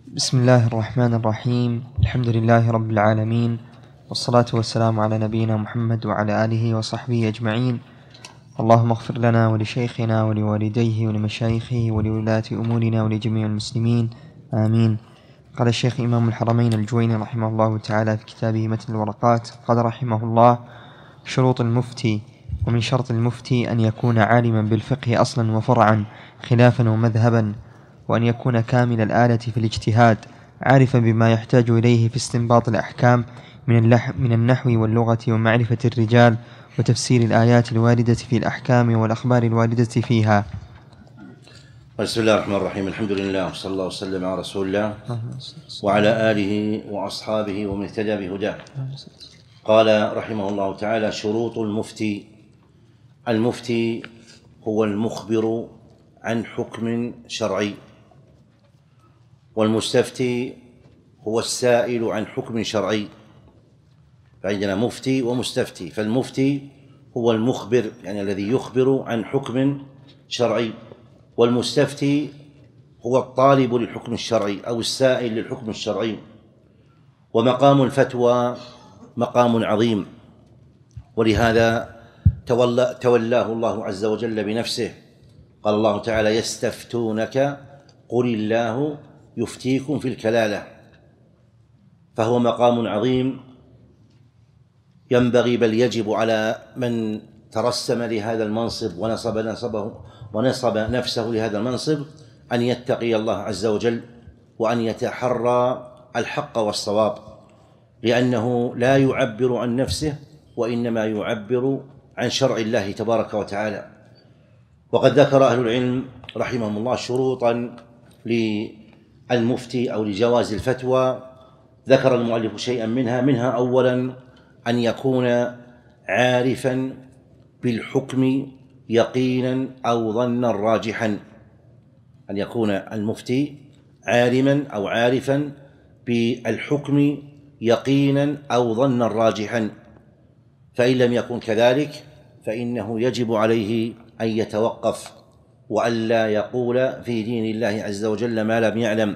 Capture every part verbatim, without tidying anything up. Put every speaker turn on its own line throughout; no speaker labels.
بسم الله الرحمن الرحيم. الحمد لله رب العالمين، والصلاة والسلام على نبينا محمد وعلى آله وصحبه أجمعين. اللهم اغفر لنا ولشيخنا ولوالديه ولمشايخه ولولاة أمورنا ولجميع المسلمين، آمين. قال الشيخ إمام الحرمين الجويني رحمه الله تعالى في كتابه متن الورقات، قال رحمه الله: شروط المفتي. ومن شرط المفتي أن يكون عالما بالفقه أصلا وفرعا خلافا ومذهبا، وأن يكون كامل الآلة في الاجتهاد، عارفا بما يحتاج إليه في استنباط الأحكام من, من النحو واللغة ومعرفة الرجال وتفسير الآيات الواردة في الأحكام والأخبار الواردة فيها.
بسم الله الرحمن الرحيم. الحمد لله وصلى الله وسلم على رسول الله وعلى آله وأصحابه ومن اهتدى بهداه. قال رحمه الله تعالى: شروط المفتي. المفتي هو المخبر عن حكم شرعي، والمستفتي هو السائل عن حكم شرعي. فعندنا مفتي ومستفتي. فالمفتي هو المخبر، يعني الذي يخبر عن حكم شرعي، والمستفتي هو الطالب للحكم الشرعي أو السائل للحكم الشرعي. ومقام الفتوى مقام عظيم، ولهذا تولى تولاه الله عز وجل بنفسه. قال الله تعالى: يستفتونك قل الله يفتيكم في الكلالة. فهو مقام عظيم، ينبغي بل يجب على من ترسم لهذا المنصب ونصب نصبه ونصب نفسه لهذا المنصب أن يتقي الله عز وجل، وأن يتحرى الحق والصواب، لأنه لا يعبر عن نفسه وإنما يعبر عن شرع الله تبارك وتعالى. وقد ذكر أهل العلم رحمهم الله شروطا للمفتي أو لجواز الفتوى. ذكر المؤلف شيئا منها منها أولا أن يكون عارفا بالحكم يقينا أو ظنا راجحا. أن يكون المفتي عالما أو عارفا بالحكم يقينا أو ظنا راجحا، فإن لم يكن كذلك فإنه يجب عليه أن يتوقف وألا يقول في دين الله عز وجل ما لم يعلم،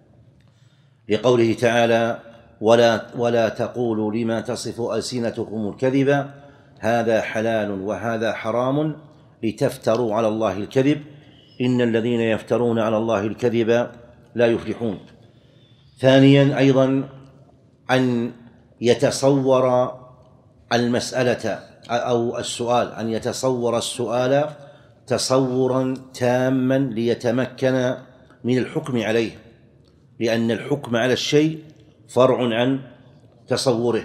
لقوله تعالى: ولا, ولا تقولوا لما تصف ألسنتكم الكذب هذا حلال وهذا حرام لتفتروا على الله الكذب إن الذين يفترون على الله الكذب لا يفلحون. ثانيا أيضا أن يتصور المسألة أو السؤال، أن يتصور السؤال تصورا تاما ليتمكن من الحكم عليه، لأن الحكم على الشيء فرع عن تصوره.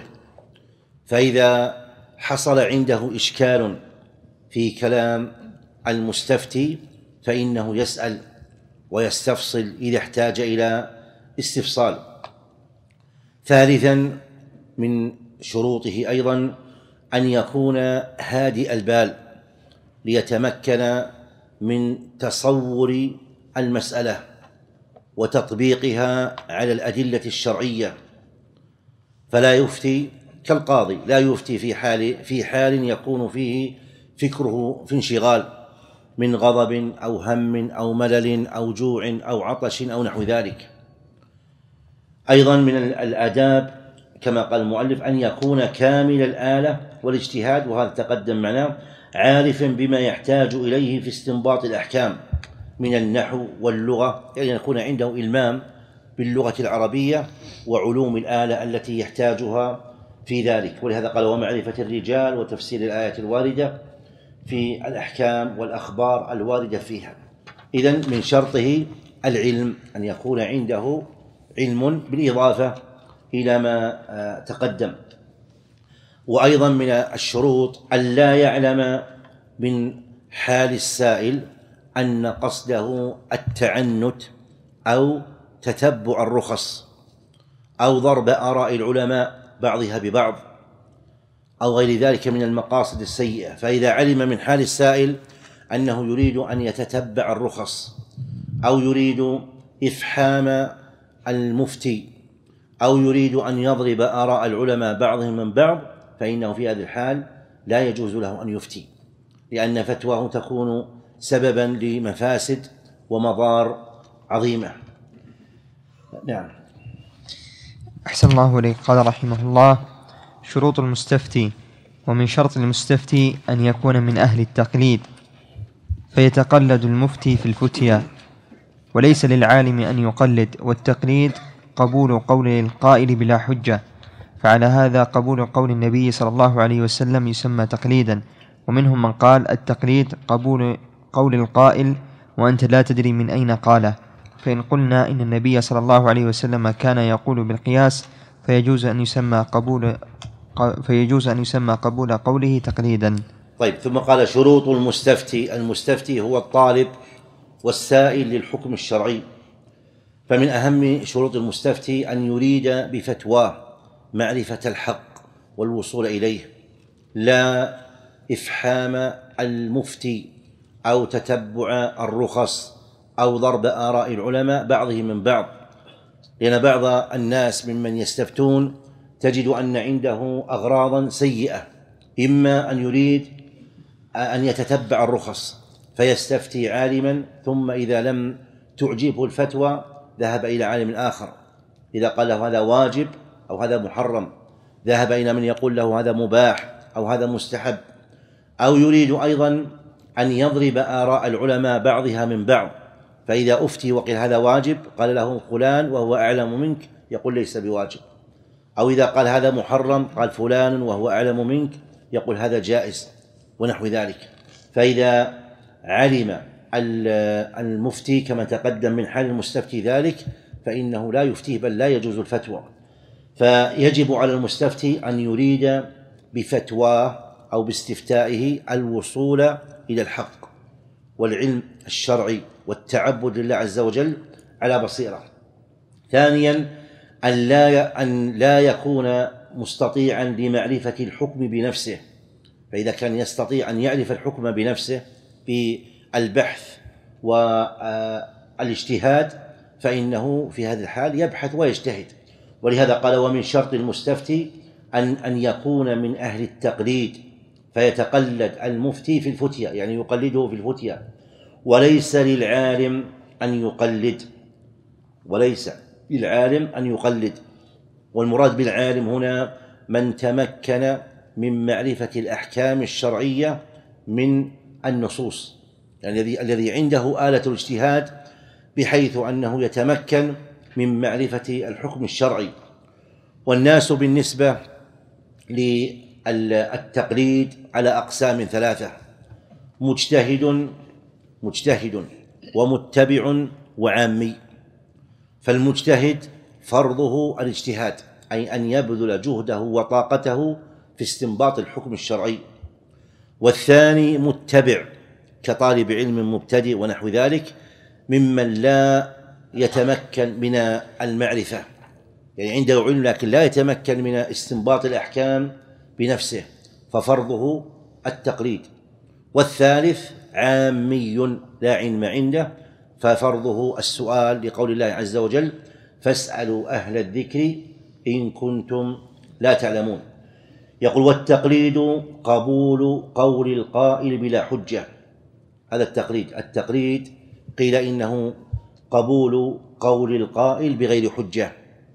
فإذا حصل عنده إشكال في كلام المستفتي فإنه يسأل ويستفصل إذا احتاج إلى استفصال. ثالثا من شروطه أيضا أن يكون هادئ البال ليتمكن من تصور المسألة وتطبيقها على الأدلة الشرعية، فلا يفتي كالقاضي، لا يفتي في حال في حال يكون فيه فكره في انشغال من غضب أو هم أو ملل أو جوع أو عطش أو نحو ذلك. أيضا من الآداب كما قال المؤلف أن يكون كامل الآلة والاجتهاد، وهذا تقدم معنا، عارفا بما يحتاج إليه في استنباط الأحكام من النحو واللغة، يعني يكون عنده إلمام باللغة العربية وعلوم الآلة التي يحتاجها في ذلك. ولهذا قال: ومعرفة الرجال وتفسير الآيات الواردة في الأحكام والأخبار الواردة فيها. إذن من شرطه العلم، أن يكون عنده علم بالإضافة إلى ما تقدم. وأيضا من الشروط أن لا يعلم من حال السائل أن قصده التعنت أو تتبع الرخص أو ضرب آراء العلماء بعضها ببعض أو غير ذلك من المقاصد السيئة. فإذا علم من حال السائل أنه يريد أن يتتبع الرخص أو يريد إفحام المفتي أو يريد أن يضرب آراء العلماء بعضهم من بعض، فإنه في هذه الحال لا يجوز له أن يفتي، لأن فتواه تكون سببا لمفاسد ومضار عظيمة. نعم.
أحسن الله إليك. قال رحمه الله: شروط المستفتي: ومن شرط المستفتي أن يكون من أهل التقليد، فيتقلد المفتي في الفتيا، وليس للعالم أن يقلد، والتقليد قبول قول القائل بلا حجة، فعلى هذا قبول قول النبي صلى الله عليه وسلم يسمى تقليدا. ومنهم من قال التقليد قبول قول القائل وأنت لا تدري من أين قاله، فإن قلنا إن النبي صلى الله عليه وسلم كان يقول بالقياس فيجوز أن يسمى قبول فيجوز أن يسمى قبول قوله تقليدا.
طيب، ثم قال: شروط المستفتي. المستفتي هو الطالب والسائل للحكم الشرعي، فمن أهم شروط المستفتي أن يريد بفتواه معرفة الحق والوصول إليه، لا إفحام المفتي أو تتبع الرخص أو ضرب آراء العلماء بعضهم من بعض، لأن بعض الناس ممن يستفتون تجد أن عنده أغراضا سيئة، إما أن يريد أن يتتبع الرخص فيستفتي عالما، ثم إذا لم تعجبه الفتوى ذهب إلى عالم آخر، إذا قال له هذا واجب أو هذا محرم ذهب إلى من يقول له هذا مباح أو هذا مستحب. أو يريد أيضا أن يضرب آراء العلماء بعضها من بعض، فإذا أفتي وقيل هذا واجب قال له فلان وهو أعلم منك يقول ليس بواجب، أو إذا قال هذا محرم قال فلان وهو أعلم منك يقول هذا جائز، ونحو ذلك. فإذا علم المفتي كما تقدم من حال المستفتي ذلك فإنه لا يفتيه، بل لا يجوز الفتوى. فيجب على المستفتي أن يريد بفتواه أو باستفتائه الوصول إلى الحق والعلم الشرعي والتعبد لله عز وجل على بصيرة. ثانيا أن لا, أن لا يكون مستطيعا لمعرفة الحكم بنفسه، فإذا كان يستطيع أن يعرف الحكم بنفسه بالبحث والاجتهاد فإنه في هذه الحال يبحث ويجتهد. ولهذا قال: ومن شرط المستفتي أن أن يكون من أهل التقليد، فيتقلد المفتي في الفتيا، يعني يقلده في الفتيا، وليس للعالم أن يقلد وليس للعالم أن يقلد والمراد بالعالم هنا من تمكن من معرفة الأحكام الشرعية من النصوص، يعني الذي عنده آلة الاجتهاد بحيث أنه يتمكن من معرفة الحكم الشرعي. والناس بالنسبة للتقليد على أقسام ثلاثة: مجتهد مجتهد ومتبع وعامي. فالمجتهد فرضه الاجتهاد، أي أن يبذل جهده وطاقته في استنباط الحكم الشرعي. والثاني متبع كطالب علم مبتدئ ونحو ذلك ممن لا يتمكن من المعرفة، يعني عنده علم لكن لا يتمكن من استنباط الأحكام بنفسه، ففرضه التقليد. والثالث عامي لا علم عنده، ففرضه السؤال، لقول الله عز وجل: فاسألوا أهل الذكر إن كنتم لا تعلمون. يقول: والتقليد قبول قول القائل بلا حجة. هذا التقليد التقليد قيل إنه قبول قول القائل بغير حجة،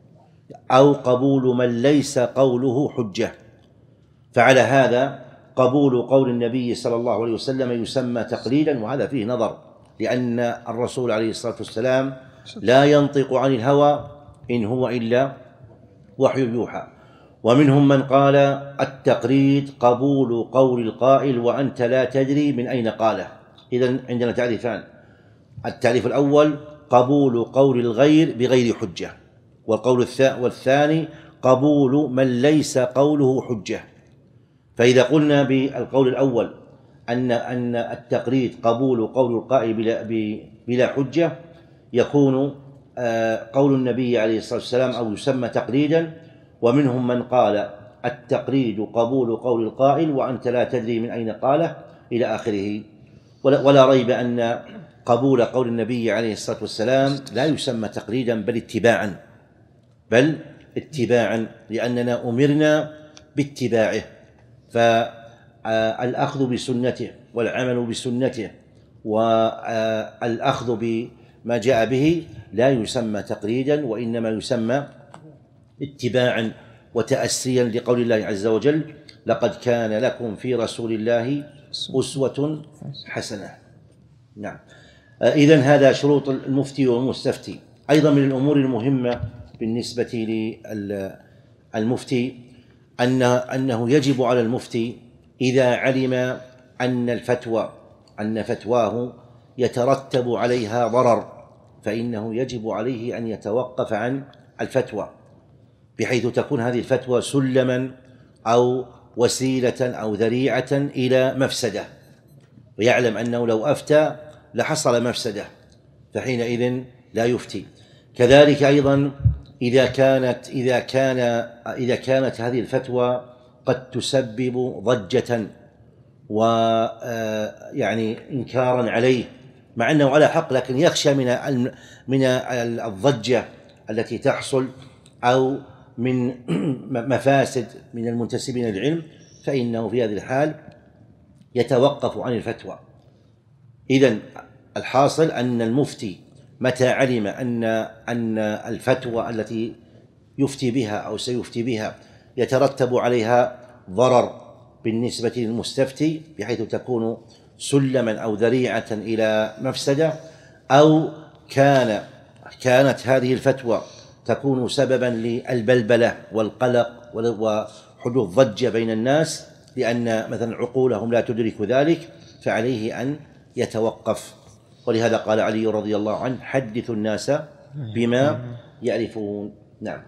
أو قبول من ليس قوله حجة. فعلى هذا قبول قول النبي صلى الله عليه وسلم يسمى تقليدا، وهذا فيه نظر، لأن الرسول عليه الصلاة والسلام لا ينطق عن الهوى إن هو إلا وحي يوحى. ومنهم من قال التقليد قبول قول القائل وأنت لا تدري من أين قاله. إذن عندنا تعريفان: التعريف الأول قبول قول الغير بغير حجة، والقول والثاني قبول من ليس قوله حجة. فإذا قلنا بالقول الأول أن أن التقليد قبول قول القائل بلا, بلا حجة، يكون قول النبي عليه الصلاة والسلام أو يسمى تقليدا. ومنهم من قال التقليد قبول قول القائل وأنت لا تدري من أين قاله إلى آخره. ولا ريب أن قبول قول النبي عليه الصلاة والسلام لا يسمى تقليدا بل اتباعا بل اتباعا لأننا أمرنا باتباعه. فالأخذ بسنته والعمل بسنته والأخذ ما جاء به لا يسمى تقليدا، وإنما يسمى اتباعا وتأسيا لقول الله عز وجل: لقد كان لكم في رسول الله أسوة حسنة. نعم. إذن هذا شروط المفتي والمستفتي. أيضا من الأمور المهمة بالنسبة للمفتي أن أنه يجب على المفتي إذا علم أن الفتوى أن فتواه يترتب عليها ضرر، فإنه يجب عليه أن يتوقف عن الفتوى، بحيث تكون هذه الفتوى سلما أو وسيلة أو ذريعة إلى مفسدة، ويعلم أنه لو أفتى لحصل مفسدة، فحينئذ لا يفتي. كذلك أيضا إذا كانت إذا كان إذا كانت هذه الفتوى قد تسبب ضجة ويعني إنكارا عليه، مع أنه على حق، لكن يخشى من من الضجة التي تحصل أو من مفاسد من المنتسبين للعلم، فإنه في هذه الحال يتوقف عن الفتوى. إذن الحاصل أن المفتي متى علم أن أن الفتوى التي يفتي بها أو سيفتي بها يترتب عليها ضرر بالنسبة للمستفتي، بحيث تكون سلما أو ذريعة إلى مفسدة، أو كان كانت هذه الفتوى تكون سببا للبلبلة والقلق وحدوث ضجة بين الناس، لأن مثلا عقولهم لا تدرك ذلك، فعليه أن يتوقف. ولهذا قال علي رضي الله عنه: حدثوا الناس بما يعرفون. نعم.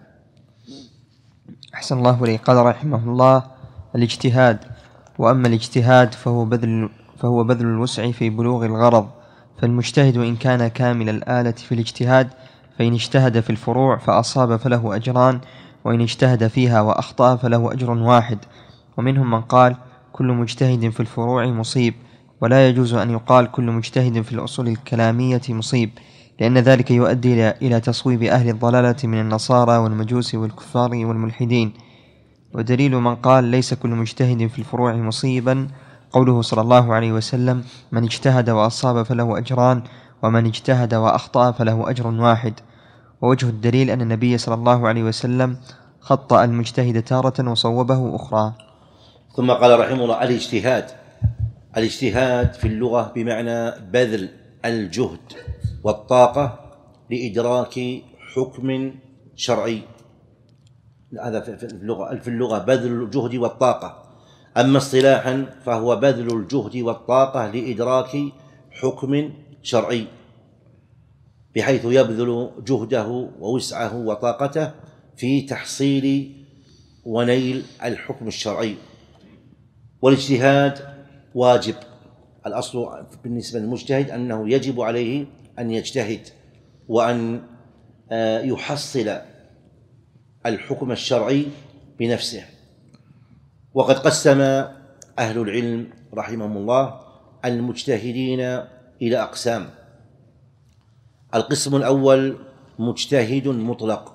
أحسن الله إليك. قال رحمه الله: الاجتهاد. وأما الاجتهاد فهو بذل فهو بذل الوسع في بلوغ الغرض، فالمجتهد إن كان كامل الآلة في الاجتهاد، فإن اجتهد في الفروع فأصاب فله أجران، وإن اجتهد فيها وأخطأ فله أجر واحد. ومنهم من قال: كل مجتهد في الفروع مصيب، ولا يجوز أن يقال كل مجتهد في الأصول الكلامية مصيب، لأن ذلك يؤدي إلى تصويب أهل الضلالة من النصارى والمجوس والكفار والملحدين. ودليل من قال ليس كل مجتهد في الفروع مصيبا قوله صلى الله عليه وسلم: من اجتهد وأصاب فله أجران، ومن اجتهد وأخطأ فله أجر واحد. ووجه الدليل أن النبي صلى الله عليه وسلم خطأ المجتهد تارة وصوبه أخرى.
ثم قال رحمه الله: الاجتهاد. الاجتهاد في اللغة بمعنى بذل الجهد والطاقة لإدراك حكم شرعي. هذا في اللغة في اللغة بذل الجهد والطاقة. أما اصطلاحا فهو بذل الجهد والطاقة لإدراك حكم شرعي، بحيث يبذل جهده ووسعه وطاقته في تحصيل ونيل الحكم الشرعي. والاجتهاد واجب. الأصل بالنسبة للمجتهد أنه يجب عليه أن يجتهد وأن يحصل الحكم الشرعي بنفسه. وقد قسم أهل العلم رحمهم الله المجتهدين إلى أقسام. القسم الأول مجتهد مطلق،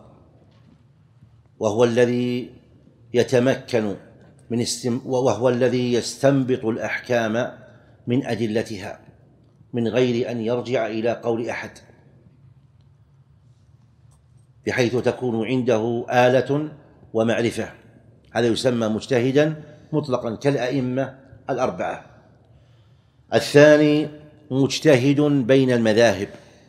وهو الذي يتمكن من استم وهو الذي يستنبط الأحكام من أدلتها من غير أن يرجع إلى قول أحد، بحيث تكون عنده آلة ومعرفة. هذا يسمى مجتهدا مطلقا كالأئمة الأربعة. الثاني مجتهد بين المذاهب،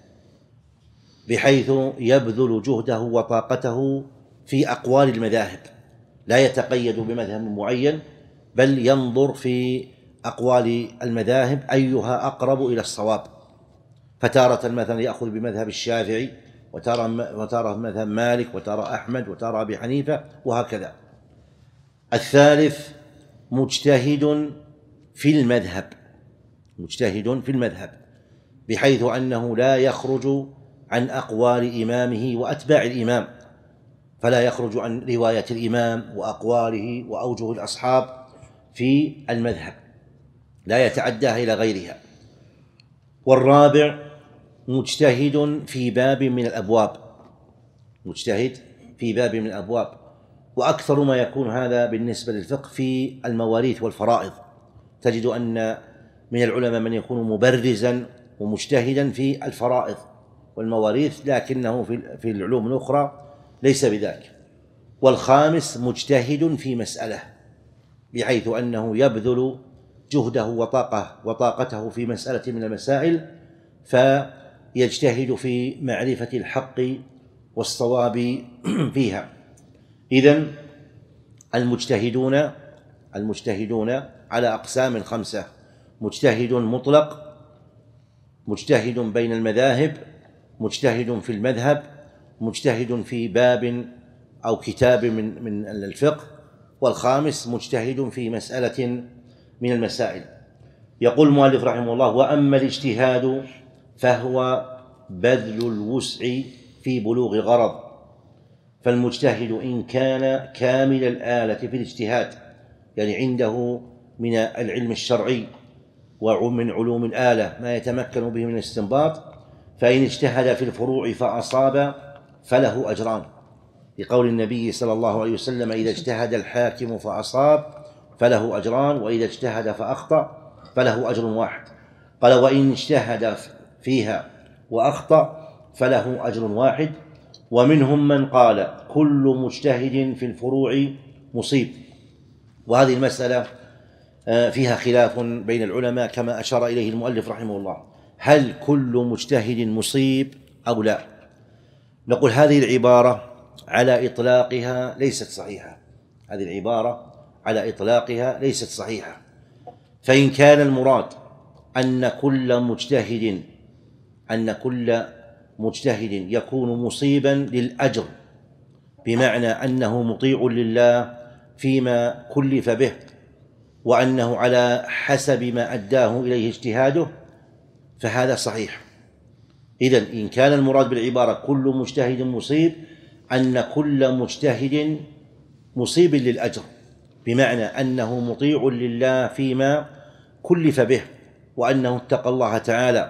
بحيث يبذل جهده وطاقته في أقوال المذاهب، لا يتقيد بمذهب معين، بل ينظر في أقوال المذاهب أيها أقرب إلى الصواب، فتارة مثلا يأخذ بمذهب الشافعي، وتارة مذهب مالك، وتارة أحمد، وتارة أبي حنيفة، وهكذا. الثالث مجتهد في المذهب، مجتهد في المذهب بحيث أنه لا يخرج عن أقوال إمامه وأتباع الإمام، فلا يخرج عن رواية الإمام وأقواله وأوجه الأصحاب في المذهب، لا يتعداها إلى غيرها. والرابع مجتهد في باب من الأبواب، مجتهد في باب من الأبواب. وأكثر ما يكون هذا بالنسبة للفقه في المواريث والفرائض، تجد أن من العلماء من يكون مبرزا ومجتهدا في الفرائض، والمواريث، لكنه في العلوم الأخرى ليس بذاك. والخامس مجتهد في مسألة، بحيث أنه يبذل جهده وطاقة وطاقته في مسألة من المسائل، فيجتهد في معرفة الحق والصواب فيها. إذن المجتهدون المجتهدون على أقسام خمسة: مجتهد مطلق، مجتهد بين المذاهب، مجتهد في المذهب، مجتهد في باب أو كتاب من من الفقه، والخامس مجتهد في مسألة من المسائل. يقول المؤلف رحمه الله: وأما الاجتهاد فهو بذل الوسع في بلوغ غرض. فالمجتهد إن كان كامل الآلة في الاجتهاد، يعني عنده من العلم الشرعي ومن علوم الآلة ما يتمكن به من الاستنباط، فإن اجتهد في الفروع فأصاب فله أجران، لقول النبي صلى الله عليه وسلم: إذا اجتهد الحاكم فأصاب فله أجران، وإذا اجتهد فأخطأ فله أجر واحد. قال: وإن اجتهد فيها وأخطأ فله أجر واحد. ومنهم من قال: كل مجتهد في الفروع مصيب. وهذه المسألة فيها خلاف بين العلماء كما أشار إليه المؤلف رحمه الله: هل كل مجتهد مصيب أو لا؟ نقول هذه العبارة على إطلاقها ليست صحيحة، هذه العبارة على إطلاقها ليست صحيحة. فإن كان المراد أن كل مجتهد أن كل مجتهد يكون مصيبا للأجر، بمعنى أنه مطيع لله فيما كلف به، وأنه على حسب ما أداه إليه اجتهاده، فهذا صحيح. إذن إن كان المراد بالعبارة كل مجتهد مصيب أن كل مجتهد مصيب للأجر، بمعنى أنه مطيع لله فيما كلف به، وأنه اتقى الله تعالى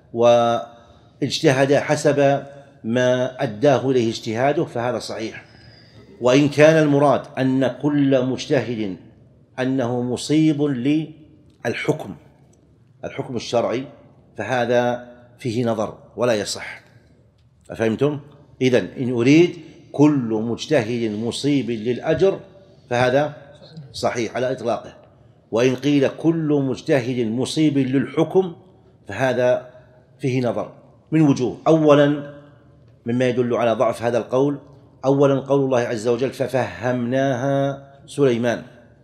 واجتهد حسب ما أداه إليه اجتهاده، فهذا صحيح. وإن كان المراد أن كل مجتهد أنه مصيب للحكم الحكم الشرعي، فهذا فيه نظر ولا يصح. أفهمتم؟ إذن إن أريد كل مجتهد مصيب للأجر فهذا صحيح على إطلاقه، وإن قيل كل مجتهد مصيب للحكم فهذا فيه نظر من وجوه. أولا مما يدل على ضعف هذا القول، أولا قول الله عز وجل: ففهمناها سليمان.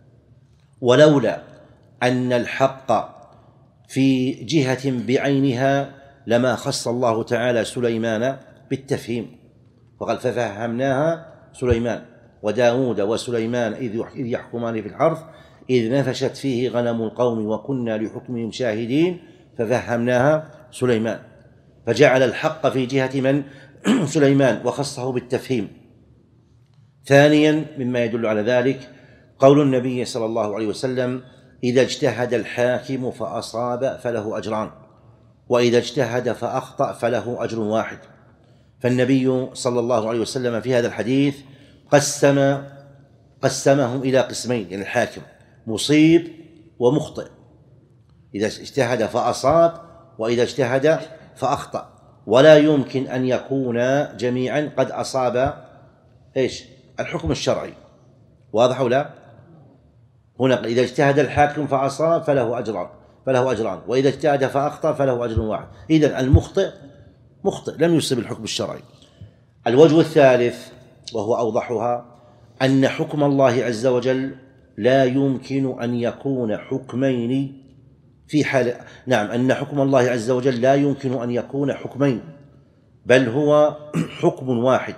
ولولا أن الحق في جهة بعينها لما خص الله تعالى سليمان بالتفهيم، وقال: ففهمناها سليمان وداود وسليمان إذ يحكمان في الحرث إذ نفشت فيه غنم القوم وكنا لحكمهم شاهدين ففهمناها سليمان، فجعل الحق في جهة من؟ سليمان، وخصه بالتفهيم. ثانيا مما يدل على ذلك قول النبي صلى الله عليه وسلم: إذا اجتهد الحاكم فأصاب فله أجران، وإذا اجتهد فأخطأ فله أجر واحد. فالنبي صلى الله عليه وسلم في هذا الحديث قسم قسمهم إلى قسمين، يعني الحاكم مصيب ومخطئ، إذا اجتهد فأصاب وإذا اجتهد فأخطأ، ولا يمكن أن يكون جميعا قد أصاب إيش؟ الحكم الشرعي. واضح أو لا؟ هنا إذا اجتهد الحاكم فأصاب فله أجران فله أجران وإذا اجتهد فأخطأ فله أجر واحد. إذن المخطئ مخطئ لم يصب الحكم الشرعي. الوجه الثالث وهو أوضحها أن حكم الله عز وجل لا يمكن أن يكون حكمين في حال نعم أن حكم الله عز وجل لا يمكن أن يكون حكمين، بل هو حكم واحد.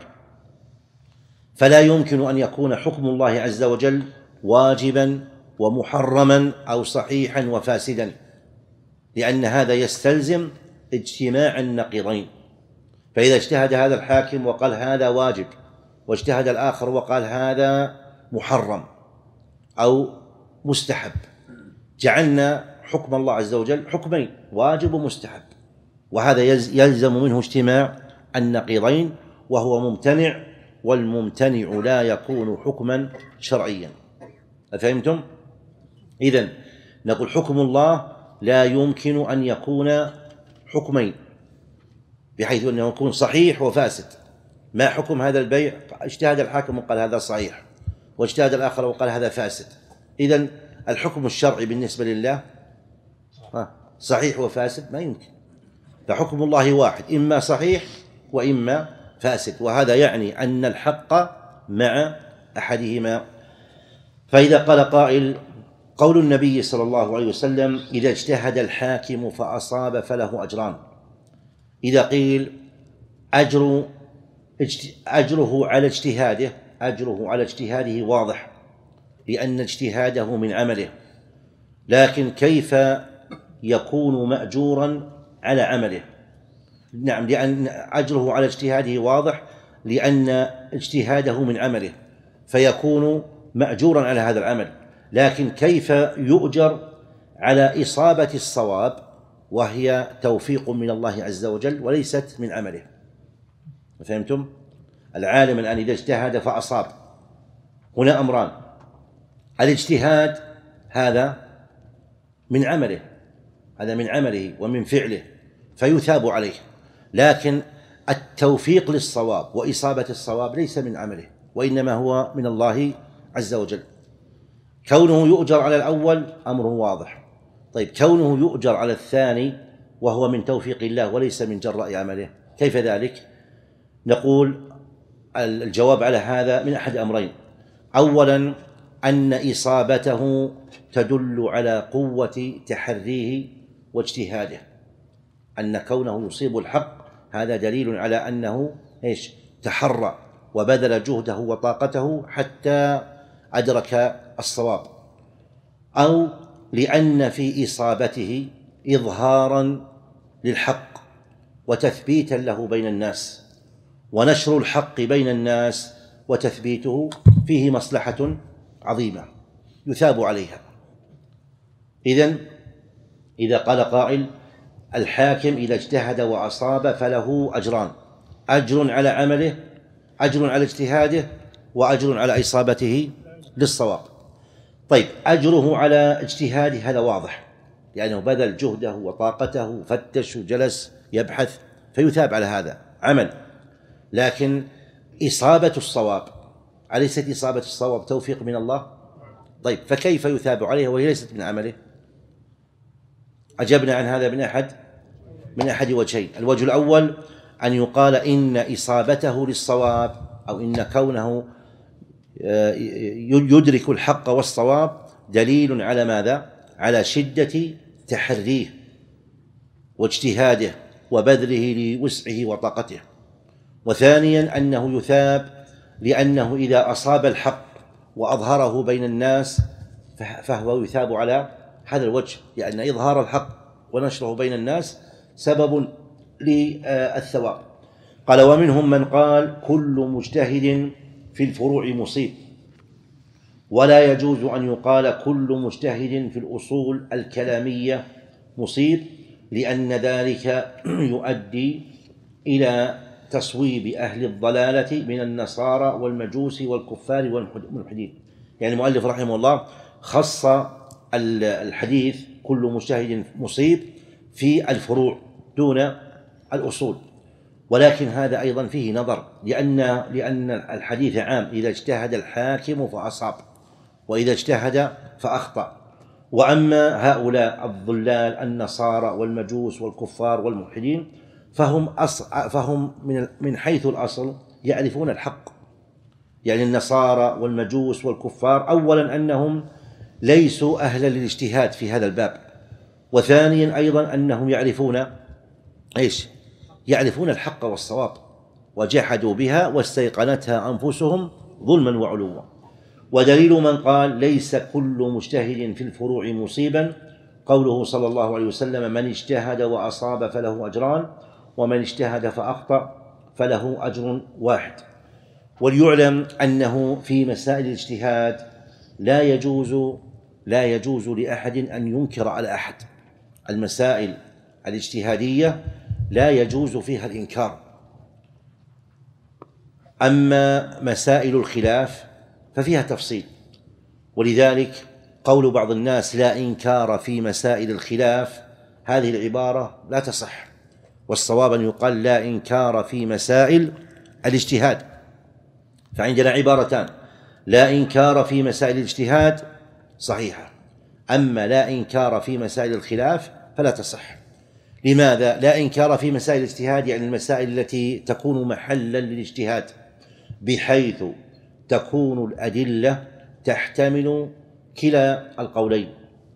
فلا يمكن أن يكون حكم الله عز وجل واجبا ومحرما أو صحيحا وفاسدا، لأن هذا يستلزم اجتماع النقيضين. فإذا اجتهد هذا الحاكم وقال هذا واجب، واجتهد الآخر وقال هذا محرم أو مستحب، جعلنا حكم الله عز وجل حكمين، واجب ومستحب، وهذا يلزم منه اجتماع النقيضين، وهو ممتنع، والممتنع لا يكون حكما شرعيا. أفهمتم؟ إذن نقول حكم الله لا يمكن أن يكون حكمين، بحيث أنه يكون صحيح وفاسد. ما حكم هذا البيع؟ اجتهد الحاكم وقال هذا صحيح، واجتهد الآخر وقال هذا فاسد. إذن الحكم الشرعي بالنسبة لله صحيح وفاسد ما يمكن، فحكم الله واحد، إما صحيح وإما فاسد، وهذا يعني أن الحق مع أحدهما. فإذا قال قائل: قول النبي صلى الله عليه وسلم: إذا اجتهد الحاكم فأصاب فله أجران. إذا قيل أجر أجره على اجتهاده، أجره على اجتهاده واضح، لأن اجتهاده من عمله، لكن كيف يكون مأجورا على عمله؟ نعم، لأن أجره على اجتهاده واضح لأن اجتهاده من عمله، فيكون مأجورا على هذا العمل، لكن كيف يؤجر على إصابة الصواب وهي توفيق من الله عز وجل وليست من عمله؟ فهمتم؟ العالم الآن إذا اجتهد فأصاب، هنا أمران: الاجتهاد هذا من عمله، هذا من عمله ومن فعله فيثاب عليه، لكن التوفيق للصواب وإصابة الصواب ليس من عمله، وإنما هو من الله عز وجل. كونه يؤجر على الأول أمر واضح. طيب، كونه يؤجر على الثاني وهو من توفيق الله وليس من جراء عمله، كيف ذلك؟ نقول الجواب على هذا من أحد أمرين: أولا أن إصابته تدل على قوة تحريه واجتهاده، أن كونه يصيب الحق هذا دليل على أنه إيش؟ تحرى وبذل جهده وطاقته حتى أدرك الصواب. أو لأن في إصابته إظهارا للحق وتثبيتا له بين الناس، ونشر الحق بين الناس وتثبيته فيه مصلحة عظيمة يثاب عليها. إذن إذا قال قائل: الحاكم إذا اجتهد وأصاب فله أجران: أجر على عمله، أجر على اجتهاده، وأجر على إصابته للصواب. طيب، أجره على اجتهاده هذا واضح، لأنه بذل جهده وطاقته، فتش وجلس يبحث فيثاب على هذا عمل. لكن إصابة الصواب، أليست إصابة الصواب توفيق من الله؟ طيب، فكيف يثاب عليها وهي ليست من عمله؟ أجبنا عن هذا من أحد من أحد وجهين: الوجه الأول أن يقال إن إصابته للصواب، أو إن كونه يدرك الحق والصواب دليل على ماذا؟ على شدة تحريه واجتهاده وبذله لوسعه وطاقته. وثانيا أنه يثاب لأنه إذا أصاب الحق وأظهره بين الناس فهو يثاب على هذا الوجه، لأن إظهار الحق ونشره بين الناس سبب للثواب. قال: ومنهم من قال: كل مجتهد في الفروع مصيب، ولا يجوز أن يقال كل مجتهد في الأصول الكلامية مصيب، لأن ذلك يؤدي إلى تصويب أهل الضلالة من النصارى والمجوس والكفار والملحدين. يعني المؤلف رحمه الله خص الحديث كل مجتهد مصيب في الفروع دون الأصول، ولكن هذا أيضا فيه نظر، لأن لأن الحديث عام: إذا اجتهد الحاكم فأصاب، وإذا اجتهد فأخطأ. وأما هؤلاء الضلال النصارى والمجوس والكفار والملحدين فهم أص... فهم من من حيث الأصل يعرفون الحق. يعني النصارى والمجوس والكفار أولا أنهم ليسوا أهلا للاجتهاد في هذا الباب، وثانيا أيضا أنهم يعرفون إيش؟ يعرفون الحق والصواب، وجحدوا بها واستيقنتها أنفسهم ظلما وعلوا. ودليل من قال ليس كل مجتهد في الفروع مصيبا قوله صلى الله عليه وسلم: من اجتهد وأصاب فله أجران، ومن اجتهد فأخطأ فله أجر واحد. وليعلم أنه في مسائل الاجتهاد لا يجوز لا يجوز لأحد أن ينكر على أحد. المسائل الاجتهادية لا يجوز فيها الإنكار. أما مسائل الخلاف ففيها تفصيل، ولذلك قول بعض الناس لا إنكار في مسائل الخلاف هذه العبارة لا تصح، والصواب أن يقال لا إنكار في مسائل الاجتهاد. فعندنا عبارتان: لا إنكار في مسائل الاجتهاد صحيحة، أما لا إنكار في مسائل الخلاف فلا تصح. لماذا؟ لا إنكار في مسائل الاجتهاد يعني المسائل التي تكون محلا للاجتهاد، بحيث تكون الأدلة تحتمل كلا القولين.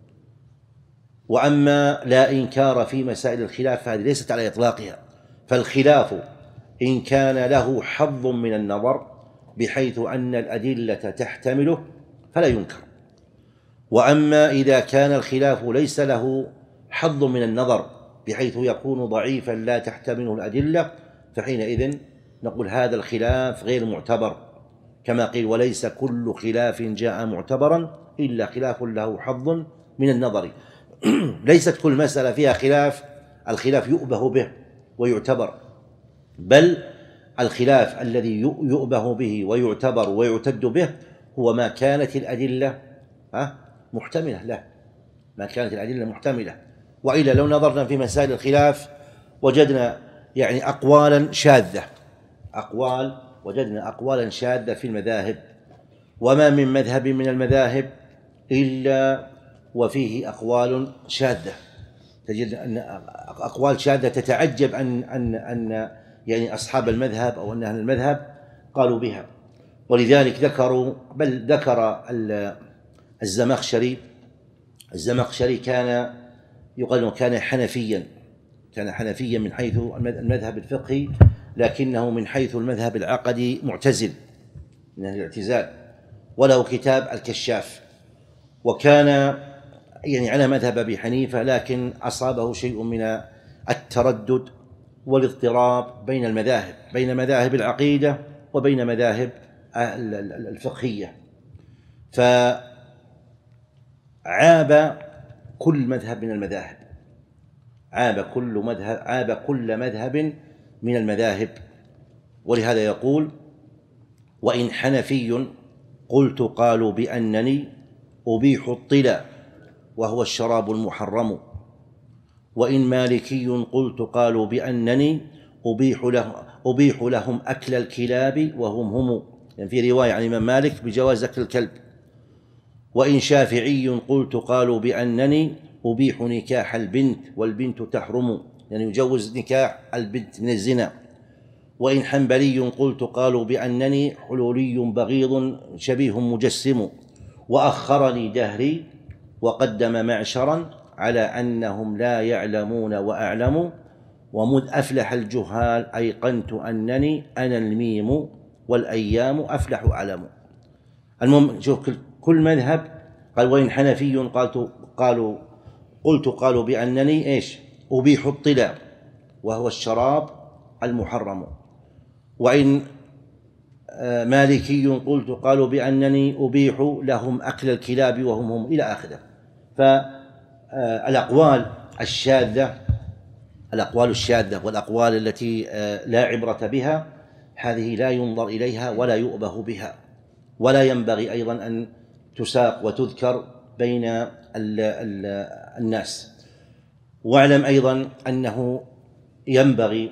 وأما لا إنكار في مسائل الخلاف فهذه ليست على إطلاقها، فالخلاف إن كان له حظ من النظر بحيث أن الأدلة تحتمله فلا ينكر. وأما إذا كان الخلاف ليس له حظ من النظر بحيث يكون ضعيفا لا تحتمله الأدلة، فحينئذ نقول هذا الخلاف غير معتبر، كما قيل: وليس كل خلاف جاء معتبرا إلا خلاف له حظ من النظر. ليست كل مسألة فيها خلاف الخلاف يؤبه به ويعتبر، بل الخلاف الذي يؤبه به ويعتبر ويعتد به هو ما كانت الأدلة محتملة له، ما كانت الأدلة محتملة. وإلا لو نظرنا في مسائل الخلاف وجدنا يعني أقوالا شاذة، أقوال وجدنا أقوالا شاذة في المذاهب، وما من مذهب من المذاهب إلا وفيه أقوال شاذة، تجد أن أقوال شاذة تتعجب أن أن أن يعني أصحاب المذهب أو أن أهل المذهب قالوا بها. ولذلك ذكروا، بل ذكر الزمخشري الزمخشري كان يقال كان حنفيا، كان حنفيا من حيث المذهب الفقهي، لكنه من حيث المذهب العقدي معتزل من الاعتزال، وله كتاب الكشاف، وكان يعني على مذهب أبي حنيفة، لكن أصابه شيء من التردد والاضطراب بين المذاهب، بين مذاهب العقيدة وبين مذاهب الفقهية، فعاب كل مذهب من المذاهب، عاب كل مذهب عاب كل مذهب من المذاهب. ولهذا يقول: وإن حنفي قلت قالوا بأنني أبيح الطلا وهو الشراب المحرم، وإن مالكي قلت قالوا بأنني أبيح, له أبيح لهم أكل الكلاب وهم هم، يعني في رواية عن الإمام مالك بجواز أكل الكلب. وإن شافعي قلت قالوا بأنني أبيح نكاح البنت والبنت تحرم، يعني يجوز نكاح البنت من الزنا. وإن حنبلي قلت قالوا بأنني حلولي بغيض شبيه مجسم، وأخرني دهري وقدم معشرا على أنهم لا يعلمون وأعلم، ومذ أفلح الجهال أيقنت أنني أنا الميم والأيام أفلح أعلم. المهم شوف كل مذهب قال: وإن حنفي قالت قالوا قلت قالوا بأنني إيش أبيح الطلا وهو الشراب المحرم، وإن مالكي قلت قالوا بأنني أبيح لهم أكل الكلاب وهم هم، إلى آخره. فالأقوال الشاذة الأقوال الشاذة والأقوال التي لا عبرة بها هذه لا ينظر إليها ولا يؤبه بها، ولا ينبغي أيضا أن تساق وتذكر بين ال ال الناس. واعلم أيضا أنه ينبغي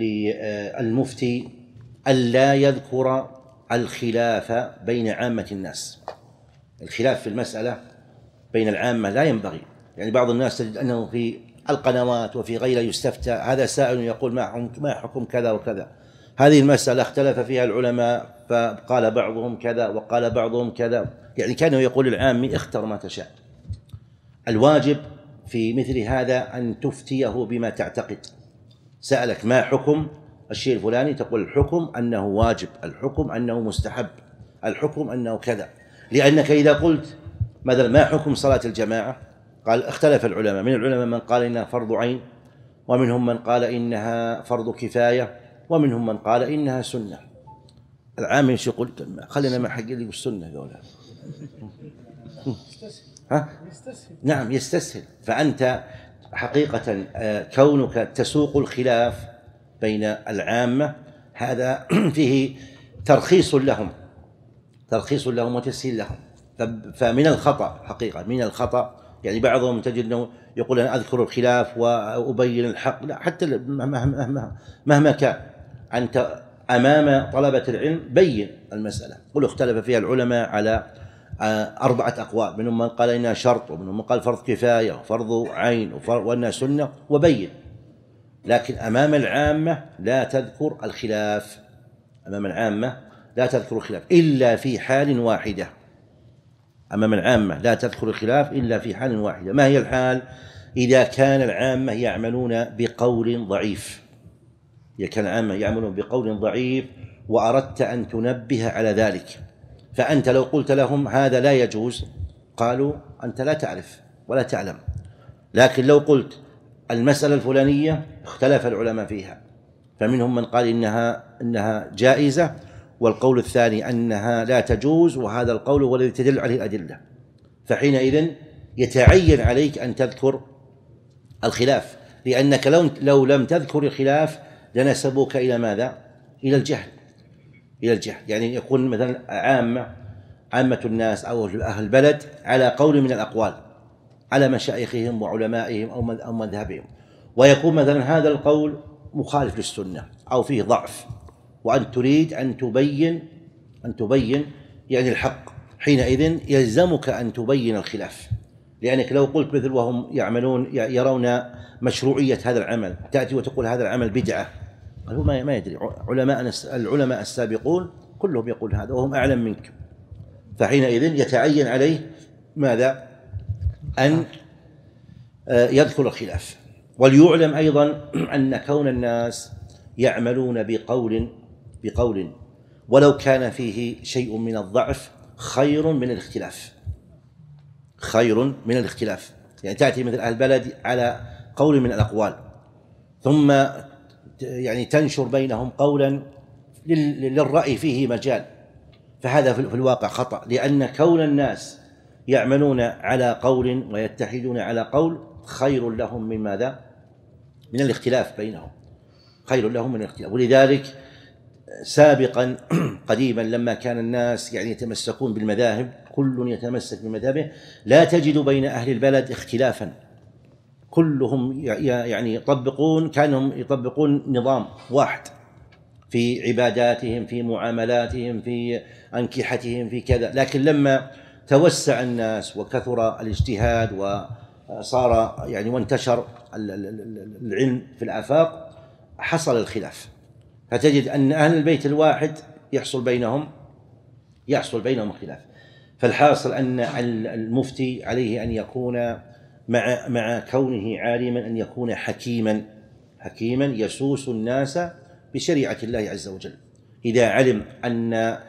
للمفتي ألا يذكر الخلاف بين عامة الناس. الخلاف في المسألة بين العامة لا ينبغي، يعني بعض الناس تجد أنه في القنوات وفي غيره يستفتى، هذا سائل يقول ما حكم كذا وكذا، هذه المسألة اختلف فيها العلماء فقال بعضهم كذا وقال بعضهم كذا، يعني كانوا يقول العامي اختر ما تشاء. الواجب في مثل هذا أن تفتيه بما تعتقد. سألك ما حكم الشيء الفلاني، تقول الحكم أنه واجب، الحكم أنه مستحب، الحكم أنه كذا. لأنك إذا قلت مثلا ما حكم صلاة الجماعة، قال اختلف العلماء، من العلماء من قال إنها فرض عين، ومنهم من قال إنها فرض كفاية، ومنهم من قال إنها سنة. العام ايش يقول؟ خلينا مع حق اللي بالسنة ذولا. ها؟ نعم يستسهل. فأنت حقيقة كونك تسوق الخلاف بين العامة هذا فيه ترخيص لهم ترخيص لهم وتسهيل لهم. فمن الخطأ حقيقة من الخطأ يعني بعضهم تجد أنه يقول أنا أذكر الخلاف وأبين الحق، لا، حتى مهما, مهما, مهما كان أنت أمام طلبة العلم بين المسألة. قل اختلف فيها العلماء على أربعة أقوال، منهم من قال إنها شرط، ومنهم من قال فرض كفاية وفرض عين وأنها سنة، وبين. لكن أمام العامة لا تذكر الخلاف، أمام العامة لا تذكر الخلاف إلا في حال واحدة. أمام العامة لا تذكر الخلاف إلا في حال واحدة. ما هي الحال؟ إذا كان العامة يعملون بقول ضعيف، إذا كان العامة يعملون بقول ضعيف وأردت أن تنبه على ذلك، فأنت لو قلت لهم هذا لا يجوز قالوا أنت لا تعرف ولا تعلم. لكن لو قلت المسألة الفلانية اختلف العلماء فيها، فمنهم من قال إنها إنها جائزة، والقول الثاني أنها لا تجوز، وهذا القول هو الذي تدل عليه الأدلة، فحينئذ يتعين عليك أن تذكر الخلاف، لأنك لو لو لم تذكر الخلاف لنسبوك إلى ماذا؟ إلى الجهل، إلى الجهل. يعني يكون مثلا عامة عامة الناس أو أهل البلد على قول من الأقوال، على مشايخهم وعلمائهم أو مذهبهم، ويكون مثلا هذا القول مخالف للسنة أو فيه ضعف، وأن تريد أن تبين أن تبين يعني الحق، حينئذ يلزمك أن تبين الخلاف. لأنك لو قلت مثل وهم يعملون يرون مشروعية هذا العمل، تأتي وتقول هذا العمل بدعة، هو ما يدري. علماء العلماء السابقون كلهم يقول هذا وهم أعلم منك، فحينئذ يتعين عليه ماذا؟ أن يذكر الخلاف. وليعلم أيضا أن كون الناس يعملون بقول بقول ولو كان فيه شيء من الضعف خير من الاختلاف، خير من الاختلاف. يعني تأتي مثل أهل البلد على قول من الأقوال، ثم يعني تنشر بينهم قولا للرأي فيه مجال، فهذا في الواقع خطأ، لأن كون الناس يعملون على قول ويتحدون على قول خير لهم من ماذا؟ من الاختلاف بينهم، خير لهم من الاختلاف. ولذلك سابقا قديما لما كان الناس يعني يتمسكون بالمذاهب، كل يتمسك بمذهبه، لا تجد بين أهل البلد اختلافا، كلهم يعني يطبقون كانهم يطبقون نظام واحد في عباداتهم، في معاملاتهم، في أنكحتهم، في كذا. لكن لما توسع الناس وكثر الاجتهاد وصار يعني وانتشر العلم في الآفاق حصل الخلاف، فتجد أن أهل البيت الواحد يحصل بينهم يحصل بينهم خلاف. فالحاصل أن المفتي عليه أن يكون مع مع كونه عالما أن يكون حكيما حكيما يسوس الناس بشريعة الله عز وجل. إذا علم أن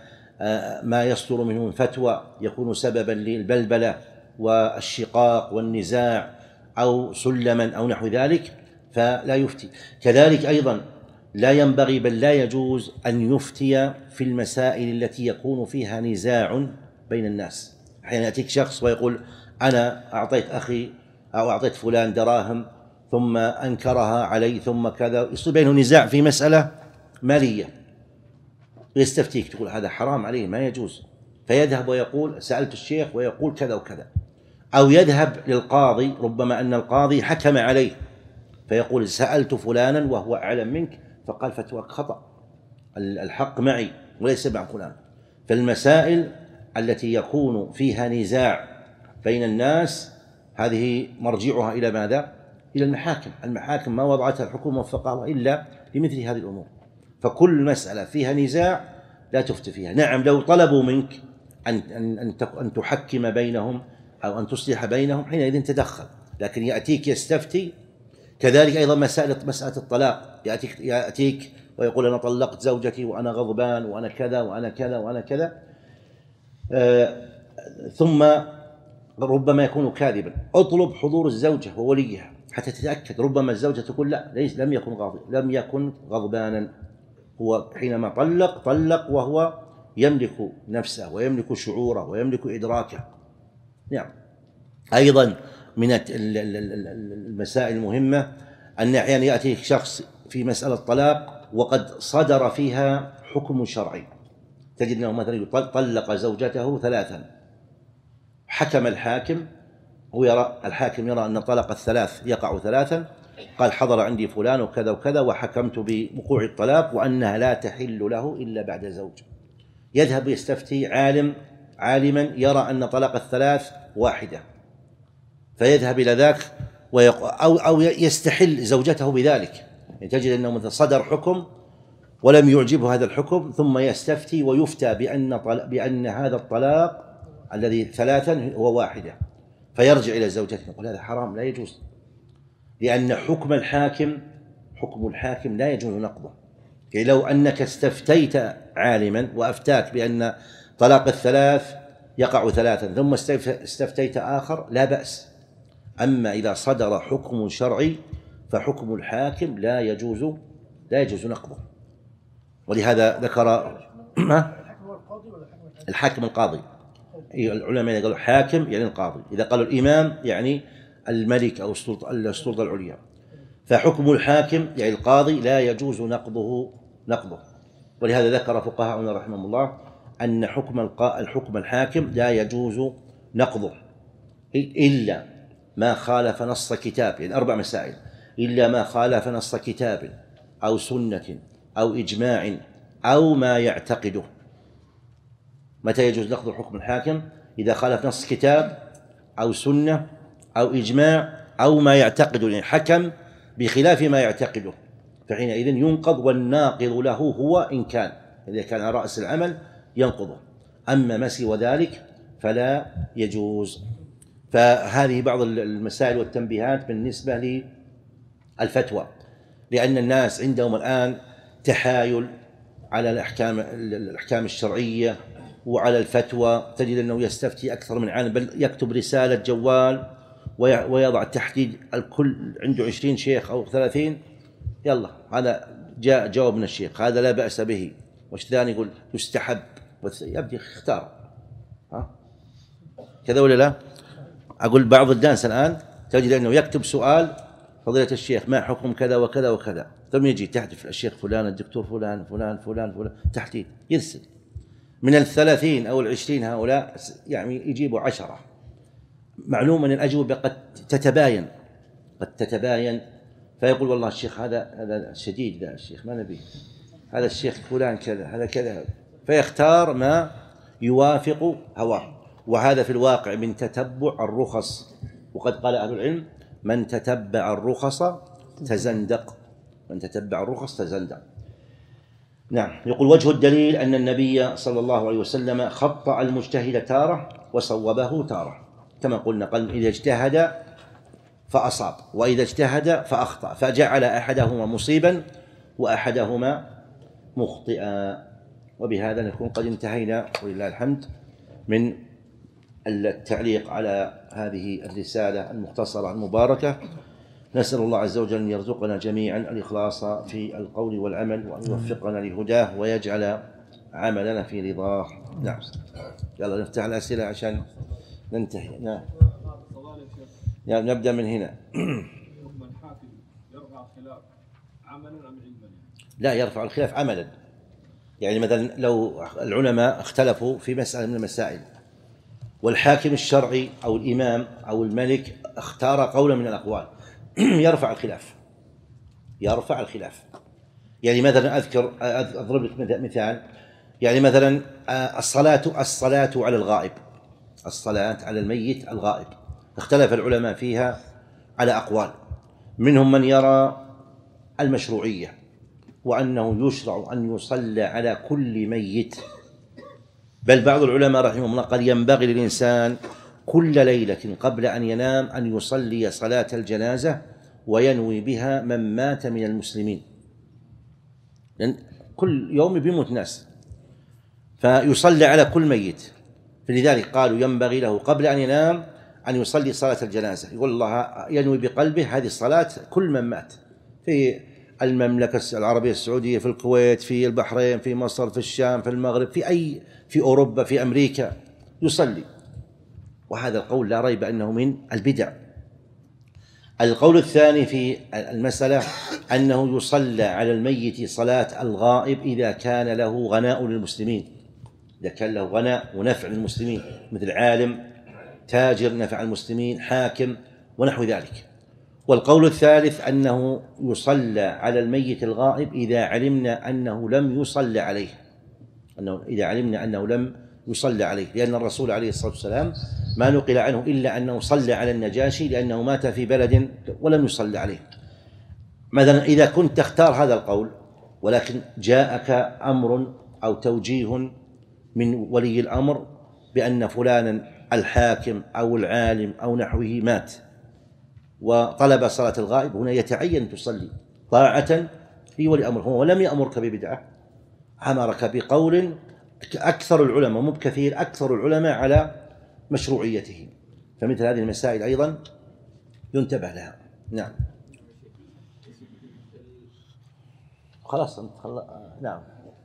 ما يصدر منه فتوى يكون سببا للبلبلة والشقاق والنزاع أو سلما أو نحو ذلك فلا يفتي. كذلك أيضا لا ينبغي بل لا يجوز أن يفتي في المسائل التي يكون فيها نزاع بين الناس. أحيانا يأتيك شخص ويقول أنا أعطيت أخي أو أعطيت فلان دراهم ثم أنكرها علي ثم كذا، يصير بينه نزاع في مسألة مالية، يستفتيك تقول هذا حرام عليه ما يجوز، فيذهب ويقول سألت الشيخ ويقول كذا وكذا، أو يذهب للقاضي ربما أن القاضي حكم عليه فيقول سألت فلانا وهو أعلم منك فقال فتواك خطأ، الحق معي وليس مع فلان. فالمسائل التي يكون فيها نزاع بين الناس هذه مرجعها إلى ماذا؟ إلى المحاكم. المحاكم ما وضعتها الحكومة وفقها إلا لمثل هذه الأمور. فكل مسألة فيها نزاع لا تفتي فيها. نعم لو طلبوا منك أن, أن, أن تحكم بينهم أو أن تصلح بينهم حينئذ تدخل، لكن يأتيك يستفتي. كذلك أيضا مسألة مسألة الطلاق، يأتيك, يأتيك ويقول أنا طلقت زوجتي وأنا غضبان وأنا كذا وأنا كذا وأنا كذا، آه ثم ربما يكون كاذبا. اطلب حضور الزوجة ووليها حتى تتأكد، ربما الزوجة تقول لا ليس لم يكن غاضب لم يكن غضبانا، هو حينما طلق طلق وهو يملك نفسه ويملك شعوره ويملك إدراكه. نعم. أيضا من المسائل المهمة أن أحيانا يأتي شخص في مسألة طلاق وقد صدر فيها حكم شرعي، تجد أنه مثلا طلق زوجته ثلاثا، حكم الحاكم هو يرى الحاكم يرى أن طلاق الثلاث يقع ثلاثا، قال حضر عندي فلان وكذا وكذا وحكمت بوقوع الطلاق وأنها لا تحل له إلا بعد زوج، يذهب يستفتي عالم عالما يرى أن طلاق الثلاث واحدة، فيذهب إلى ذاك أو أو يستحل زوجته بذلك. يعني تجد أنه مثلا صدر حكم ولم يعجبه هذا الحكم، ثم يستفتي ويفتى بأن بأن هذا الطلاق الذي ثلاثا هو واحدة، فيرجع إلى زوجته يقول هذا حرام لا يجوز، لأن حكم الحاكم حكم الحاكم لا يجوز نقضه. يعني لو أنك استفتيت عالما وأفتاك بأن طلاق الثلاث يقع ثلاثا ثم استفتيت آخر لا بأس، أما إذا صدر حكم شرعي فحكم الحاكم لا يجوز لا يجوز نقضه. ولهذا ذكر الحاكم القاضي، العلماء قالوا حاكم يعني القاضي، إذا قالوا الإمام يعني الملك أو السلطة العليا، فحكم الحاكم يعني القاضي لا يجوز نقضه نقضه. ولهذا ذكر فقهاؤنا رحمهم الله أن حكم الحكم الحاكم لا يجوز نقضه إلا ما خالف نص كتاب، يعني أربع مسائل: إلا ما خالف نص كتاب أو سنة أو إجماع أو ما يعتقده. متى يجوز نقض حكم الحاكم؟ إذا خالف نص كتاب أو سنة أو إجماع أو ما يعتقده، يعني حكم بخلاف ما يعتقده، فحينئذ ينقض، والناقض له هو إن كان إذا كان على رأس العمل ينقضه، أما ما سوى ذلك فلا يجوز. فهذه بعض المسائل والتنبيهات بالنسبة للفتوى، لأن الناس عندهم الآن تحايل على الأحكام الأحكام الشرعية وعلى الفتوى، تجد أنه يستفتي أكثر من عالم، بل يكتب رسالة جوال ويضع تحديد الكل عنده عشرين شيخ أو ثلاثين، يلا هذا جاء جواب من الشيخ هذا لا بأس به، وش ثاني يقول يستحب، يبدي اختار، ها كذا ولا لا؟ أقول بعض الناس الآن تجد أنه يكتب سؤال فضيلة الشيخ ما حكم كذا وكذا وكذا، ثم يجي تحت الشيخ فلان الدكتور فلان فلان فلان فلان تحديد، يرسل من الثلاثين أو العشرين هؤلاء يعني يجيبوا عشرة. معلوم أن الأجوبة قد تتباين قد تتباين فيقول والله الشيخ هذا هذا شديد، لا الشيخ ما نبيه، هذا الشيخ فلان كذا هذا كذا، فيختار ما يوافق هواه. وهذا في الواقع من تتبع الرخص، وقد قال أهل العلم من تتبع الرخص تزندق، من تتبع الرخص تزندق. نعم. يقول وجه الدليل أن النبي صلى الله عليه وسلم خطأ المجتهد تارة وصوبه تارة، كما قلنا قال إذا اجتهد فأصاب وإذا اجتهد فأخطأ، فجعل أحدهما مصيبا وأحدهما مخطئا. وبهذا نكون قد انتهينا ولله الحمد من التعليق على هذه الرسالة المختصرة المباركة. نسأل الله عز وجل أن يرزقنا جميعا الإخلاص في القول والعمل، وأن يوفقنا لهداه ويجعل عملنا في رضاه. نعم. يلا نفتح الأسئلة عشان ننتهي. نعم. يعني نبدأ من هنا.
الحاكم يرفع الخلاف عملا أم علما؟
لا، يرفع الخلاف عملا. يعني مثلا لو العلماء اختلفوا في مسألة من المسائل والحاكم الشرعي أو الإمام أو الملك اختار قولا من الأقوال يرفع الخلاف يرفع الخلاف يعني مثلا أذكر أضرب لك مثال، يعني مثلا الصلاة الصلاة على الغائب، الصلاة على الميت الغائب، اختلف العلماء فيها على أقوال، منهم من يرى المشروعية وأنه يشرع أن يصلى على كل ميت، بل بعض العلماء رحمهم الله قال ينبغي للإنسان كل ليلة قبل أن ينام أن يصلي صلاة الجنازة وينوي بها من مات من المسلمين، لأن كل يوم بيموت ناس فيصلي على كل ميت، فلذلك قالوا ينبغي له قبل أن ينام أن يصلي صلاة الجنازة، يقول الله ينوي بقلبه هذه الصلاة كل من مات في المملكة العربية السعودية، في الكويت، في البحرين، في مصر، في الشام، في المغرب، في أي في أوروبا، في أمريكا يصلي. وهذا القول لا ريب أنه من البدع. القول الثاني في المسألة أنه يصلى على الميت صلاة الغائب إذا كان له غناء للمسلمين، إذا كان له غناء ونفع للمسلمين، مثل عالم تاجر نفع المسلمين، حاكم ونحو ذلك. والقول الثالث أنه يصلى على الميت الغائب إذا علمنا أنه لم يصلى عليه، أنه إذا علمنا أنه لم يصلى عليه، لأن الرسول عليه الصلاة والسلام ما نقل عنه إلا أنه صلى على النجاشي لأنه مات في بلد ولم يصلى عليه. مثلا إذا كنت تختار هذا القول ولكن جاءك أمر أو توجيه من ولي الأمر بأن فلانا الحاكم أو العالم أو نحوه مات وطلب صلاة الغائب، هنا يتعين تصلي طاعة لولي أمر، هو ولم يأمرك ببدعة، أمرك بقول أكثر العلماء مو بكثير أكثر العلماء على مشروعيته. فمثل هذه المسائل أيضا ينتبه لها. نعم خلاص خل... نعم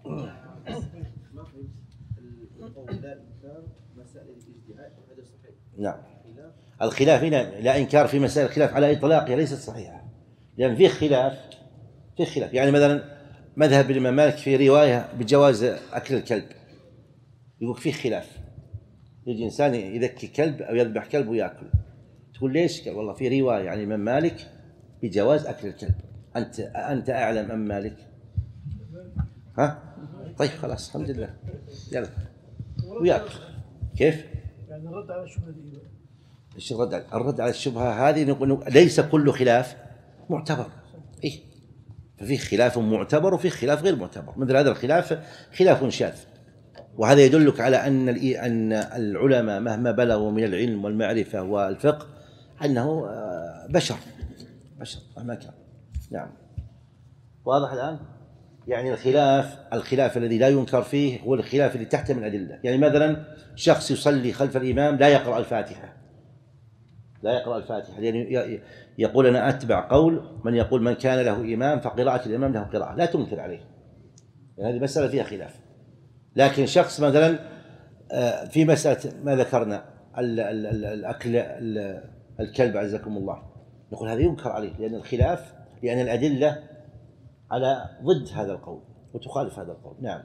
نعم الخلاف هنا لا إنكار في مسائل الخلاف على إطلاقها ليست صحيحة، لأن فيه خلاف فيه خلاف يعني مثلا مذهب الإمام مالك في رواية بجواز أكل الكلب، يقول فيه خلاف، يجي إنسان يذكي كلب أو يذبح كلب ويأكل، تقول ليش؟ قال والله في رواية يعني الإمام مالك بجواز أكل الكلب، أنت أنت أعلم أم مالك؟ ها؟ طيب خلاص الحمد لله يلا ويأكل. كيف؟
يعني الرد على الشبهة دي
ايش الرد على الرد على الشبهة هذه؟ نقول ليس كل خلاف معتبر، إيه ففي خلاف معتبر وفي خلاف غير معتبر. مثل هذا الخلاف خلاف شاذ، وهذا يدلك على أن أن العلماء مهما بلغوا من العلم والمعرفة والفقه أنه بشر بشر مهما كان. نعم واضح الآن؟ يعني الخلاف الخلاف الذي لا ينكر فيه هو الخلاف اللي تحتمل الأدلة. يعني مثلا شخص يصلي خلف الإمام لا يقرأ الفاتحة لا يقرأ الفاتحة يعني يقول أنا أتبع قول من يقول من كان له إمام فقراءة الإمام له قراءة، لا تنكر عليه، يعني هذه مسألة فيها خلاف. لكن شخص مثلا في مسألة ما ذكرنا الأكل الكلب عزكم الله، نقول هذا ينكر عليه لأن الخلاف لأن الأدلة على ضد هذا القول وتخالف هذا القول. نعم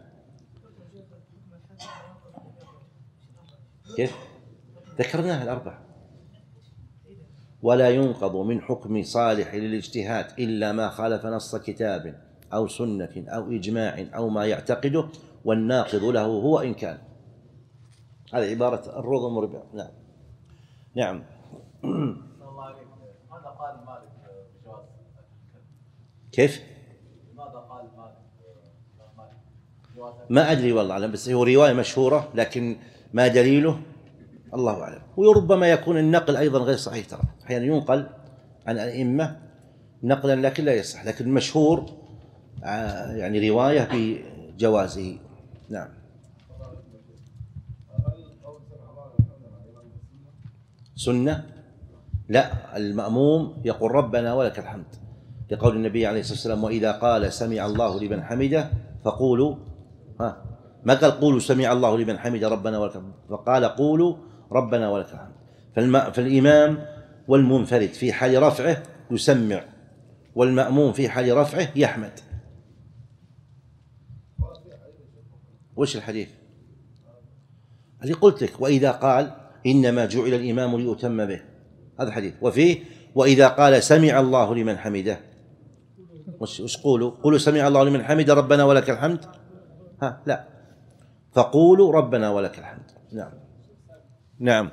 كيف؟ ذكرناها الأربع. ولا ينقض من حكم صالح للاجتهاد إلا ما خالف نص كتاب أو سنة أو إجماع أو ما يعتقده، والناقض له هو إن كان. هذه عبارة الروض المربع. نعم نعم
الله عليك، ماذا قال مالك بجواز
كيف؟
ماذا قال مالك مالك
ما أدري والله أعلم، بس هو رواية مشهورة لكن ما دليله الله أعلم. وربما يكون النقل أيضا غير صحيح، ترى أحيانا ينقل عن الأئمة نقلا لكن لا يصح، لكن مشهور يعني رواية بجوازه. نعم سنة؟ لا، المأموم يقول ربنا ولك الحمد، لقول النبي عليه الصلاة والسلام وإذا قال سمع الله لمن حمده فقولوا، ها ما قال قولوا سمع الله لمن حمده ربنا ولك الحمد، فقال قولوا ربنا ولك الحمد. فالإمام والمنفرد في حال رفعه يسمع، والمأموم في حال رفعه يحمد. وش الحديث اللي قلت لك؟ وإذا قال إنما جعل الإمام ليؤتم به، هذا الحديث. وفيه وإذا قال سمع الله لمن حمده، وش قولوا؟ قولوا سمع الله لمن حمده ربنا ولك الحمد، ها لا، فقولوا ربنا ولك الحمد. نعم نعم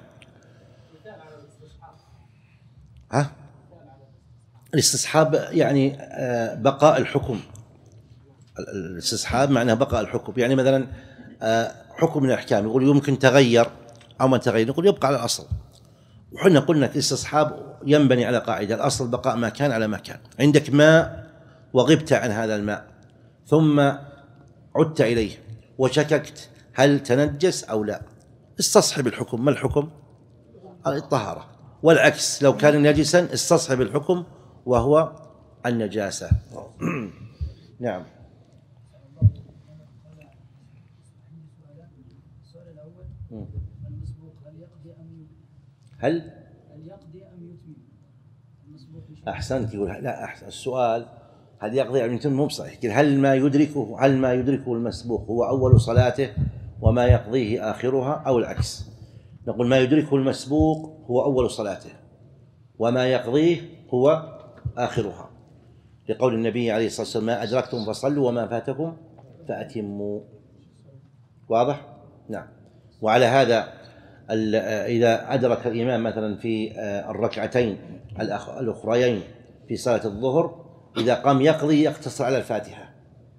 ها الاستصحاب يعني بقاء الحكم، الاستصحاب معناه بقاء الحكم. يعني مثلا حكم من الأحكام يقول يمكن تغير أو ما تغير، نقول يبقى على الأصل. وحنا قلنا الاستصحاب ينبني على قاعدة الأصل بقاء ما كان على ما كان. عندك ماء وغبت عن هذا الماء ثم عدت إليه وشككت هل تنجس أو لا، استصحب الحكم. ما الحكم؟ الطهارة. والعكس لو كان نجسا استصحب الحكم وهو النجاسة. نعم هل
يقضي أم يتم؟
أحسنت. يقول لا، أحسن السؤال هل يقضي أم يتم مو بصحيح. هل ما يدركه هل ما يدركه المسبوق هو أول صلاته وما يقضيه آخرها أو العكس؟ نقول ما يدركه المسبوق هو أول صلاته، وما يقضيه هو آخرها، لقول النبي عليه الصلاة والسلام: ما أدركتم فصلوا وما فاتكم فأتموا. واضح؟ نعم. وعلى هذا إذا أدرك الإمام مثلا في الركعتين الأخريين في صلاة الظهر، إذا قام يقضي يقتصر على الفاتحة.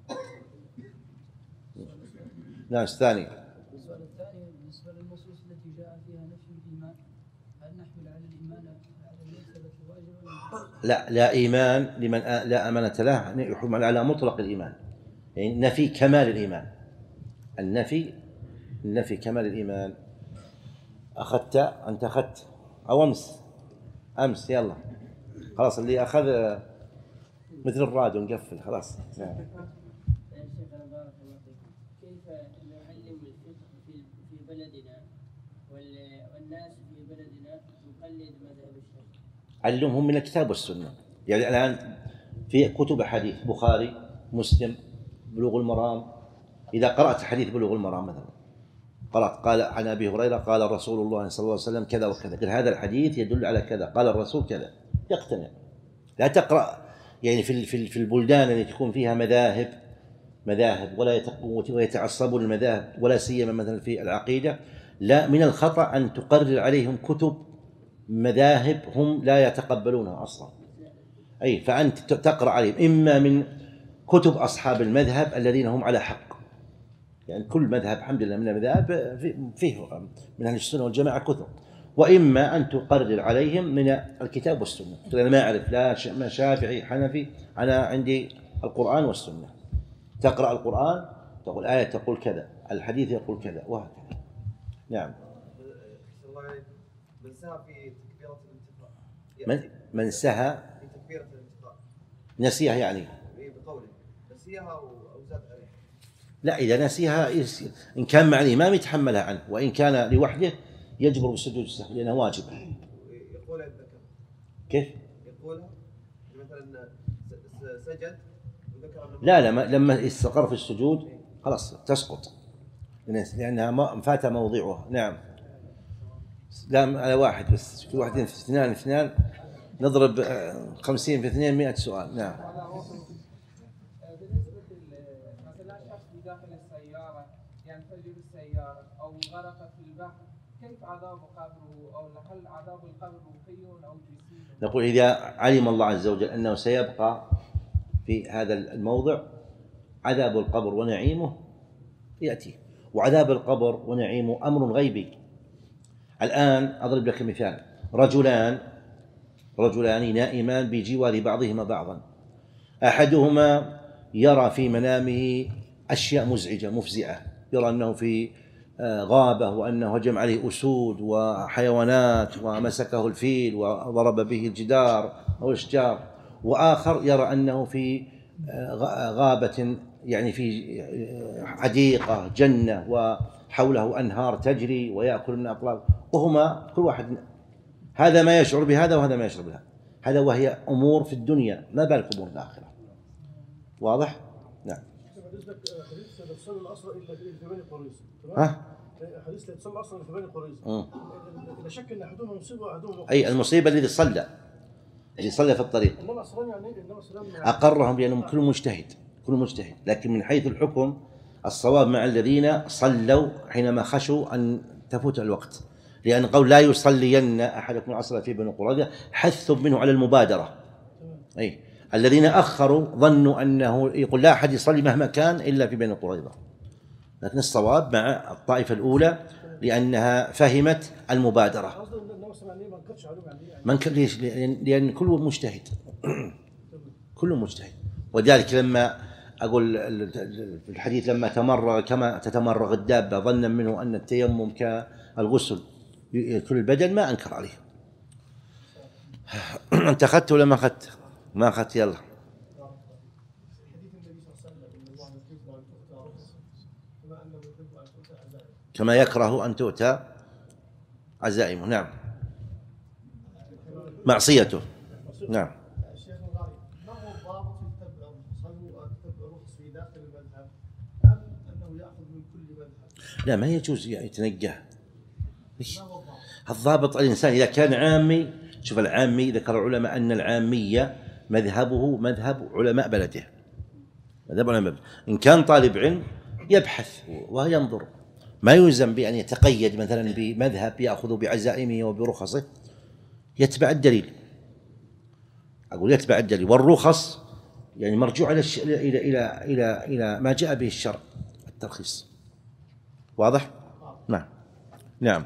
نعم. الثاني،
السؤال الثاني بالنسبة للنصوص التي جاء فيها نفي الإيمان، هل نحمل على الإيمان على المرتبة الواجبة؟
لا لا إيمان لمن لا أمانة له يحمل على مطلق الإيمان، يعني نفي كمال الإيمان. النفي النفي كمال الإيمان. أخذت أنت أخذت أو أمس أمس يلا خلاص، اللي أخذ مثل الراديو نقفل خلاص.
يا شيخ بارك الله فيكم، كيف نعلم الفقه في في بلدنا والناس في بلدنا تقلد مذهب الشافعي؟
علمهم من الكتاب والسنة. يعني الآن في كتب حديث بخاري مسلم بلوغ المرام، إذا قرأت حديث بلوغ المرام مثلا قرأت قال عن أبي هريرة قال رسول الله صلى الله عليه وسلم كذا وكذا، قال هذا الحديث يدل على كذا، قال الرسول كذا، يقتنع. لا تقرأ يعني في في البلدان التي تكون فيها مذاهب مذاهب ولا ويتعصبون المذاهب، ولا سيما مثلا في العقيدة، لا، من الخطأ أن تقرر عليهم كتب مذاهب هم لا يتقبلونها أصلا. أي فأنت تقرأ عليهم إما من كتب أصحاب المذهب الذين هم على حق، يعني كل مذهب الحمد لله من المذاهب فيه من أهل السنة والجماعة كتب، وإما أن تقرر عليهم من الكتاب والسنة. أنا ما أعرف لا شافعي حنفي، أنا عندي القرآن والسنة. تقرأ القرآن تقول آية تقول كذا، الحديث يقول كذا، وهكذا. نعم.
من سهى في تكبيرة الانتقاء،
من من سهى
في تكبيرة الانتقاء
نسيها، يعني
بقوله نسيها أو زاد عليها.
لا، إذا نسيها إن كان مع الإمام يتحملها عنه، وإن كان لوحده يجبر بالسجود السهو لأنها واجبة.
يقولها الذكر
كيف؟
يقولها مثلا سجد وذكر
لا لا لما استقر في السجود خلاص تسقط لأنها فات موضعها. نعم. لا على واحد بس، كل واحد في اثنان اثنان نضرب خمسين في اثنين مئة سؤال. نعم.
بالنسبة مثلا شخص بداخل السيارة ينفجر السيارة أو غرق في البحر، كيف عذاب قبره، أو هل عذاب القبر روحي أو جسيم؟
نقول إذا علم الله عز وجل أنه سيبقى في هذا الموضع، عذاب القبر ونعيمه يأتي، وعذاب القبر ونعيمه أمر غيبي. الآن أضرب لك مثال: رجلان رجلان نائمان بجوار بعضهما بعضا، أحدهما يرى في منامه أشياء مزعجة مفزعة، يرى أنه في غابة وأنه هجم عليه أسود وحيوانات ومسكه الفيل وضرب به الجدار أو الأشجار، وآخر يرى أنه في غابة يعني في حديقة جنة وحوله أنهار تجري ويأكل من أطلاب، وهما كل واحد هذا ما يشعر بهذا وهذا ما يشعر بهذا، هذا وهي أمور في الدنيا، ما بالك أمور الآخرة. واضح؟ نعم.
حديث لا تصلي العصر الا في بني قريظه.
ها؟
حديث لا تصلي العصر الا في بني قريظه. لا شك ان احدهما مصيبه واحدهما مخطئ.
أي المصيبة الذي صلى الذي صلى في الطريق.
النبي صلى الله عليه وسلم يعني النبي صلى الله عليه وسلم
أقرهم بأنهم كل مجتهد كل مجتهد، لكن من حيث الحكم الصواب مع الذين صلوا حينما خشوا أن تفوت الوقت، لأن قول لا يصلين أحدكم العصر في بني قريظة حث منه على المبادرة. أي الذين أخروا ظنوا أنه يقول لا أحد يصلي مهما كان إلا في بني قريظة، لكن الصواب مع الطائفة الأولى لأنها فهمت المبادرة. من ليش؟ لأن كل مجتهد كل مجتهد. وذلك لما أقول في الحديث لما تمرغ كما تتمرغ الدابة ظنا منه أن التيمم كالغسل كل البدن ما أنكر عليه. أنت أخذت ولا ما أخذت؟ ما أخذت. يلا. كما يكره أن تؤتى عزائمه. نعم. معصيته. نعم.
الشيخ الغالي، ما هو الضابط في تتبع الرخص في داخل المذهب أم أنه يأخذ من كل مذهب؟
لا، ما يجوز يتنجه الضابط الإنسان إذا كان عامي. شوف العامي ذكر العلماء أن العامية مذهبه مذهب علماء بلده، مذهب علماء بلده. إن كان طالب علم يبحث وينظر، ما يلزم بأن يتقيد مثلا بمذهب يأخذ بعزائمه وبرخصه، يتبع الدليل. أقول يتبع الدليل، والرخص يعني مرجوع إلى إلى إلى إلى إلى ما جاء به الشرع، الترخيص. واضح؟ نعم نعم.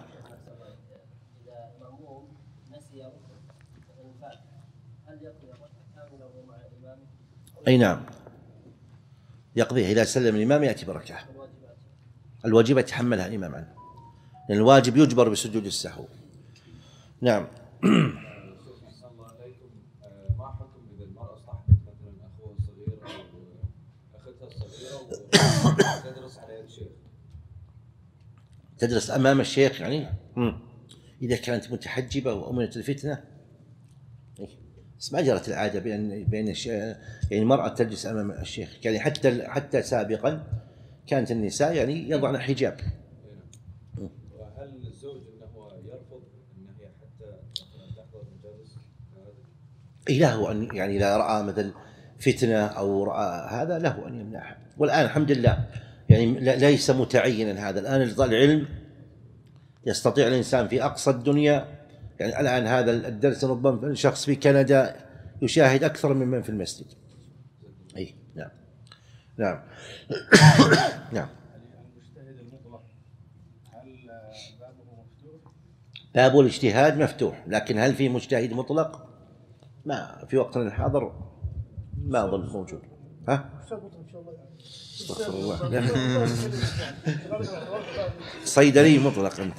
أي نعم، يقضيها إذا سلم الإمام يأتي بركعة. الواجب يتحملها الإمام عنه، لأن الواجب يجبر بسجود السهو. نعم.
ما حكم إذا المرأة صاحبت مثلا أخوها الصغير أو أختها الصغيرة وتدرس على يد الشيخ؟
تدرس أمام الشيخ يعني؟ مم. إذا كانت متحجبة وأمنت الفتنة، بس ما جرت العادة بأن بين يعني المرأة تجلس أمام الشيخ، يعني حتى حتى سابقا كانت النساء يعني يضعن حجاب.
وهل الزوج أنه يرفض أن هي حتى تحضر مجالس؟
إيه له أن يعني إذا رأى مثل فتنة أو رأى هذا له أن يمنعها. والآن الحمد لله يعني ليس متعينا هذا، الآن العلم يستطيع الإنسان في أقصى الدنيا. يعني الآن هذا الدرس ربما شخص في كندا يشاهد أكثر من من في المسجد. أي نعم نعم نعم.
المجتهد المطلق هل بابه مفتوح؟
باب الاجتهاد مفتوح، لكن هل في مجتهد مطلق؟ ما في وقتنا الحاضر ما أظن موجود. ها؟ استغفر الله. صيدلي مطلق أنت.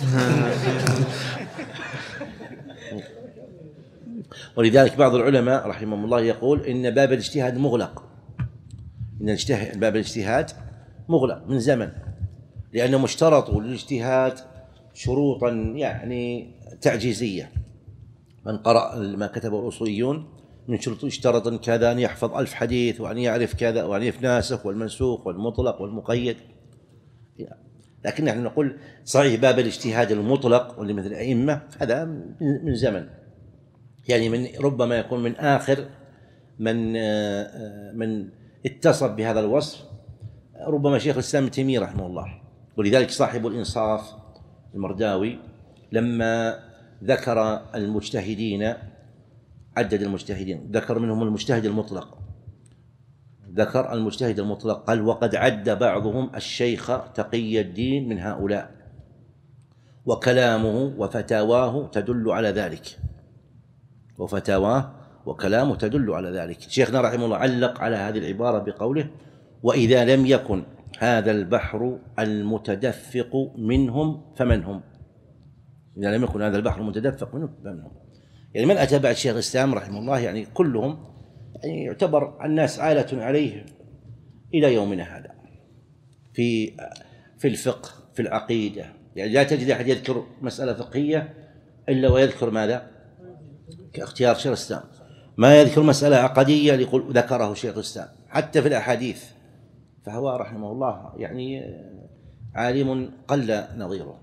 ولذلك بعض العلماء رحمهم الله يقول إن باب الاجتهاد مغلق، إن باب الاجتهاد مغلق من زمن، لأنهم اشترطوا للاجتهاد شروطا يعني تعجيزية. من قرأ ما كتبه الأصوليون من شروط اشترط كذا أن يحفظ ألف حديث، وأن يعرف كذا، وأن يعرف ناسخ والمنسوخ والمطلق والمقيد. لكن نحن نقول صحيح باب الاجتهاد المطلق واللي مثل الأئمة هذا من زمن، يعني من ربما يكون من آخر من من اتصف بهذا الوصف ربما شيخ الإسلام ابن تيمية رحمه الله. ولذلك صاحب الإنصاف المرداوي لما ذكر المجتهدين عدد المجتهدين، ذكر منهم المجتهد المطلق، ذكر المجتهد المطلق قال وقد عد بعضهم الشيخ تقي الدين من هؤلاء، وكلامه وفتاواه تدل على ذلك، وفتاواه وكلامه تدل على ذلك. شيخنا رحمه الله علق على هذه العبارة بقوله وإذا لم يكن هذا البحر المتدفق منهم فمن هم؟ إذا لم يكن هذا البحر المتدفق منهم فمن هم؟ يعني من أتى بعد شيخ الإسلام رحمه الله يعني كلهم يعني يعتبر الناس عالة عليه إلى يومنا هذا في في الفقه في العقيدة. يعني لا تجد أحد يذكر مسألة فقهية إلا ويذكر ماذا؟ كاختيار شيخ الإسلام. ما يذكر مسألة عقدية يقول ذكره شيخ الإسلام. حتى في الأحاديث فهو رحمه الله يعني عالم قل نظيره.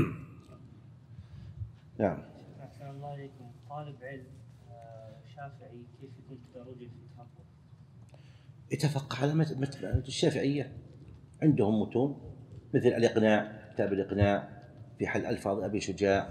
نعم.
أحسن الله عليكم. طالب علم شافعي كيف يكون تدرجه في التفقه؟
يتفقه على متن الشافعية، عندهم متون مثل الإقناع، كتاب الإقناع في حل ألفاظ أبي شجاع،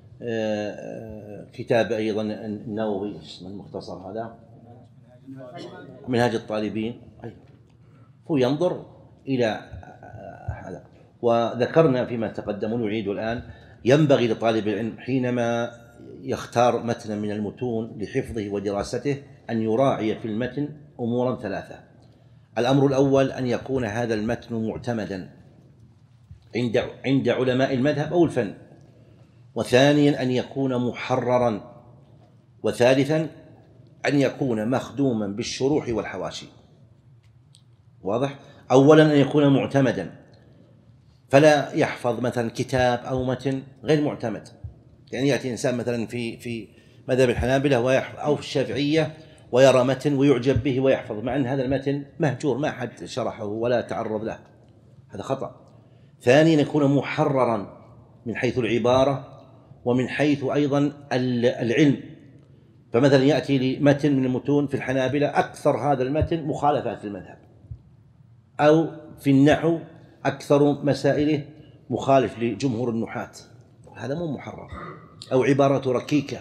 كتاب أيضا النووي اسمه المختصر هذا منهاج الطالبين، هو ينظر إلى هذا. وذكرنا فيما تقدم ونعيد الآن ينبغي لطالب العلم حينما يختار متنا من المتون لحفظه ودراسته أن يراعي في المتن أمورا ثلاثة. الأمر الأول أن يكون هذا المتن معتمدا عند عند علماء المذهب أو الفن، وثانيا أن يكون محررا، وثالثا أن يكون مخدوما بالشروح والحواشي. واضح؟ أولا أن يكون معتمدا، فلا يحفظ مثلا كتاب أو متن غير معتمد. يعني يأتي إنسان مثلا في في مذهب الحنابلة أو في الشافعية ويرى متن ويعجب به ويحفظ، مع أن هذا المتن مهجور ما حد شرحه ولا تعرض له، هذا خطأ. ثانيا يكون محررا من حيث العبارة ومن حيث أيضا العلم. فمثلا يأتي لي متن من المتون في الحنابلة أكثر هذا المتن مخالفات للمذهب، أو في النحو أكثر مسائله مخالف لجمهور النحاة، هذا مو محرر، أو عبارة ركيكة.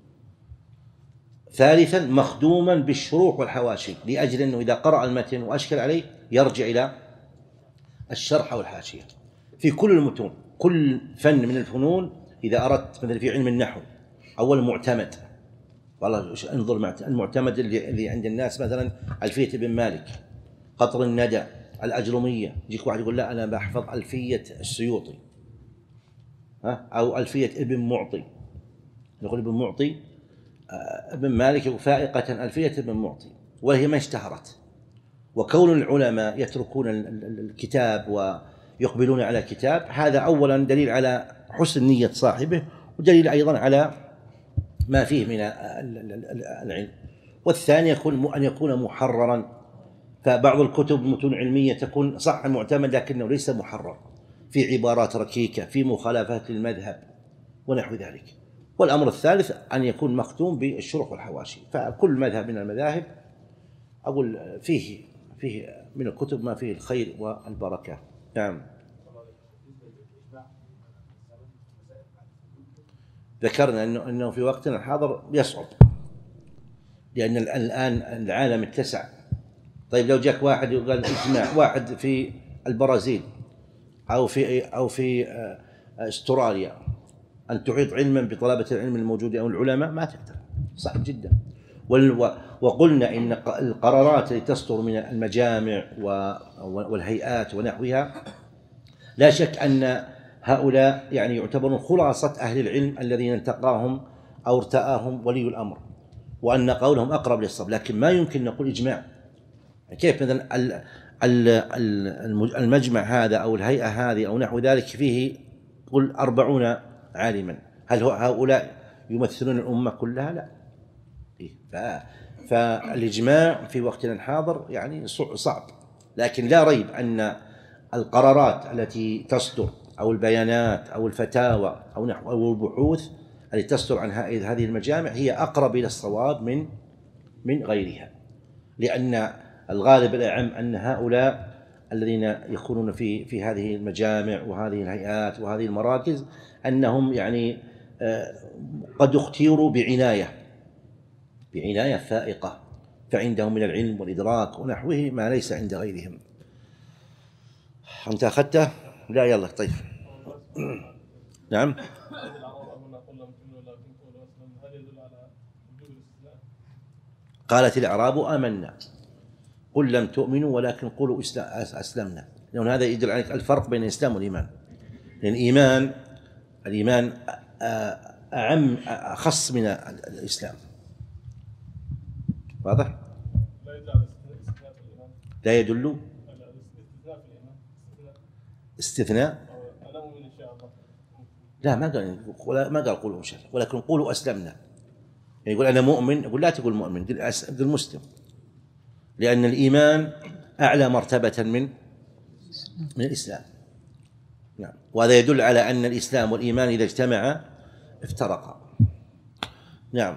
ثالثا مخدوما بالشروح والحواشي، لأجل أنه إذا قرأ المتن وأشكل عليه يرجع إلى الشرح والحاشية. في كل المتون، كل فن من الفنون، إذا أردت مثلا في علم النحو أول معتمد، والله انظر المعتمد اللي, اللي عند الناس مثلا ألفية ابن مالك، قطر الندى، الأجرمية. يجيك واحد يقول لا أنا بحفظ ألفية السيوطي، ها، أو ألفية ابن معطي. نقول ابن معطي ابن مالك فائقة ألفية ابن معطي، وهي ما اشتهرت. وكون العلماء يتركون الكتاب ويقبلون على الكتاب، هذا أولا دليل على حسن نية صاحبه، ودليل أيضا على ما فيه من العلم. والثاني يكون أن يكون محررا. فبعض الكتب متون علمية تكون صح معتمد لكنه ليس محرر، في عبارات ركيكة، في مخالفات للمذهب ونحو ذلك. والأمر الثالث أن يكون مختوم بالشروح والحواشي. فكل مذهب من المذاهب أقول فيه فيه من الكتب ما فيه الخير والبركة. نعم. ذكرنا أنه أنه في وقتنا الحاضر يصعب، لأن الآن العالم اتسع. طيب لو جاك واحد وقال اجمع واحد في البرازيل أو في أو في استراليا أن تحيط علما بطلبة العلم الموجود أو العلماء، ما تقدر، صعب جدا. وقلنا إن القرارات التي تصدر من المجامع والهيئات ونحوها لا شك أن هؤلاء يعني يعتبرون خلاصة أهل العلم الذين التقاهم أو ارتآهم ولي الأمر، وأن قولهم أقرب للصواب. لكن ما يمكن نقول إجماع. كيف مثلا المجمع هذا أو الهيئة هذه أو نحو ذلك فيه قل أربعون عالما، هل هؤلاء يمثلون الأمة كلها؟ لا. فالإجماع في وقتنا الحاضر يعني صعب. لكن لا ريب أن القرارات التي تصدر أو البيانات أو الفتاوى أو نحو أو البحوث التي تصدر عن هذه المجامع هي أقرب إلى الصواب من من غيرها، لأن الغالب الأعم أن هؤلاء الذين يكونون في في هذه المجامع وهذه الهيئات وهذه المراكز أنهم يعني قد اختيروا بعناية بعناية فائقة، فعندهم من العلم والإدراك ونحوه ما ليس عند غيرهم. أنت أخذته؟ لا، يلا طيب. نعم. قالت الأعراب آمنا قل لم تؤمنوا ولكن قولوا أسلمنا، لأن هذا يدل على الفرق بين الإسلام والإيمان. لأن الإيمان الإيمان أعم أخص من الإسلام. واضح؟ لا يدل استثناء. لا، ما قال ما قال قولوا إن شاء الله، ولكن قولوا أسلمنا. يعني يقول أنا مؤمن، يقول لا تقول مؤمن، قل مسلم، لأن الإيمان أعلى مرتبة من من الإسلام. نعم. وهذا يدل على أن الإسلام والإيمان إذا اجتمعا افترقا. نعم.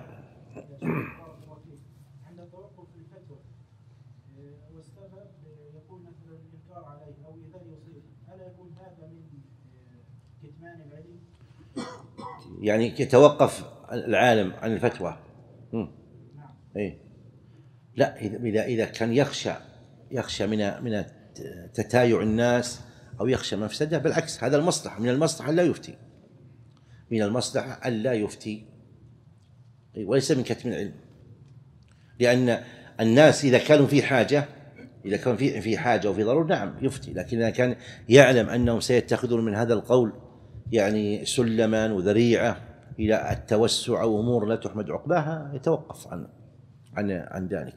عند التوقف في الفتوى والسبب يكون مثلا الإنكار عليه أو إذا يصيب، ألا يكون هذا من كتمان العلم؟
يعني يتوقف العالم عن الفتوى. نعم. إيه. لا، إذا إذا كان يخشى يخشى من من تتايع الناس أو يخشى مفسدة، بالعكس هذا المصلحة، من المصلحة لا يفتي، من المصلحة ألا يفتي، وليس من كتم العلم. لأن الناس إذا كانوا في حاجة إذا كان في في حاجة وفي ضرورة نعم يفتي، لكن إذا كان يعلم أنهم سيتخذون من هذا القول يعني سلما وذريعة إلى التوسع أو أمور لا تحمد عقباها يتوقف عن عن عن ذلك.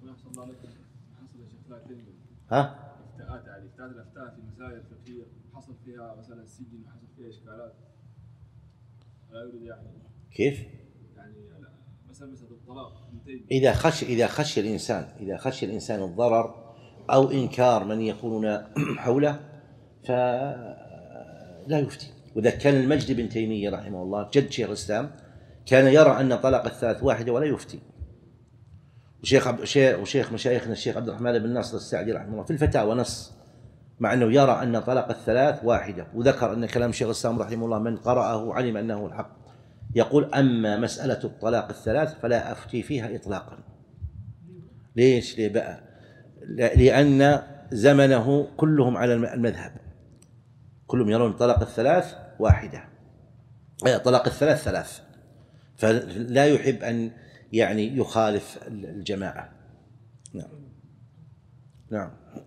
ها؟
افتاءات يعني افتاء الافتاء في مسائل فقهية حصل فيها مثلا سجن وحصل فيها إشكالات، لا يريد يعني
كيف؟
يعني مثلا مثلا الطلاق
إذا خشي إذا خشي الإنسان إذا خشي الإنسان الضرر أو إنكار من يكونون حوله فلا يفتي، وإذا كان المجد بن تيمية رحمه الله جد شيخ الإسلام كان يرى أن طلاق الثلاث واحدة ولا يفتي. وشيخ عب... وشيخ مشايخنا الشيخ عبد الرحمن بن ناصر السعدي رحمه الله في الفتاوى نص مع أنه يرى أن طلاق الثلاث واحدة، وذكر أن كلام شيخ الإسلام رحمه الله من قرأه علم أنه الحق. يقول أما مسألة الطلاق الثلاث فلا أفتي فيها إطلاقا. ليش؟ ليه بقى؟ لأن زمنه كلهم على المذهب، كلهم يرون طلاق الثلاث واحدة، طلاق الثلاث ثلاث، فلا يحب أن يعني يخالف الجماعة. نعم نعم.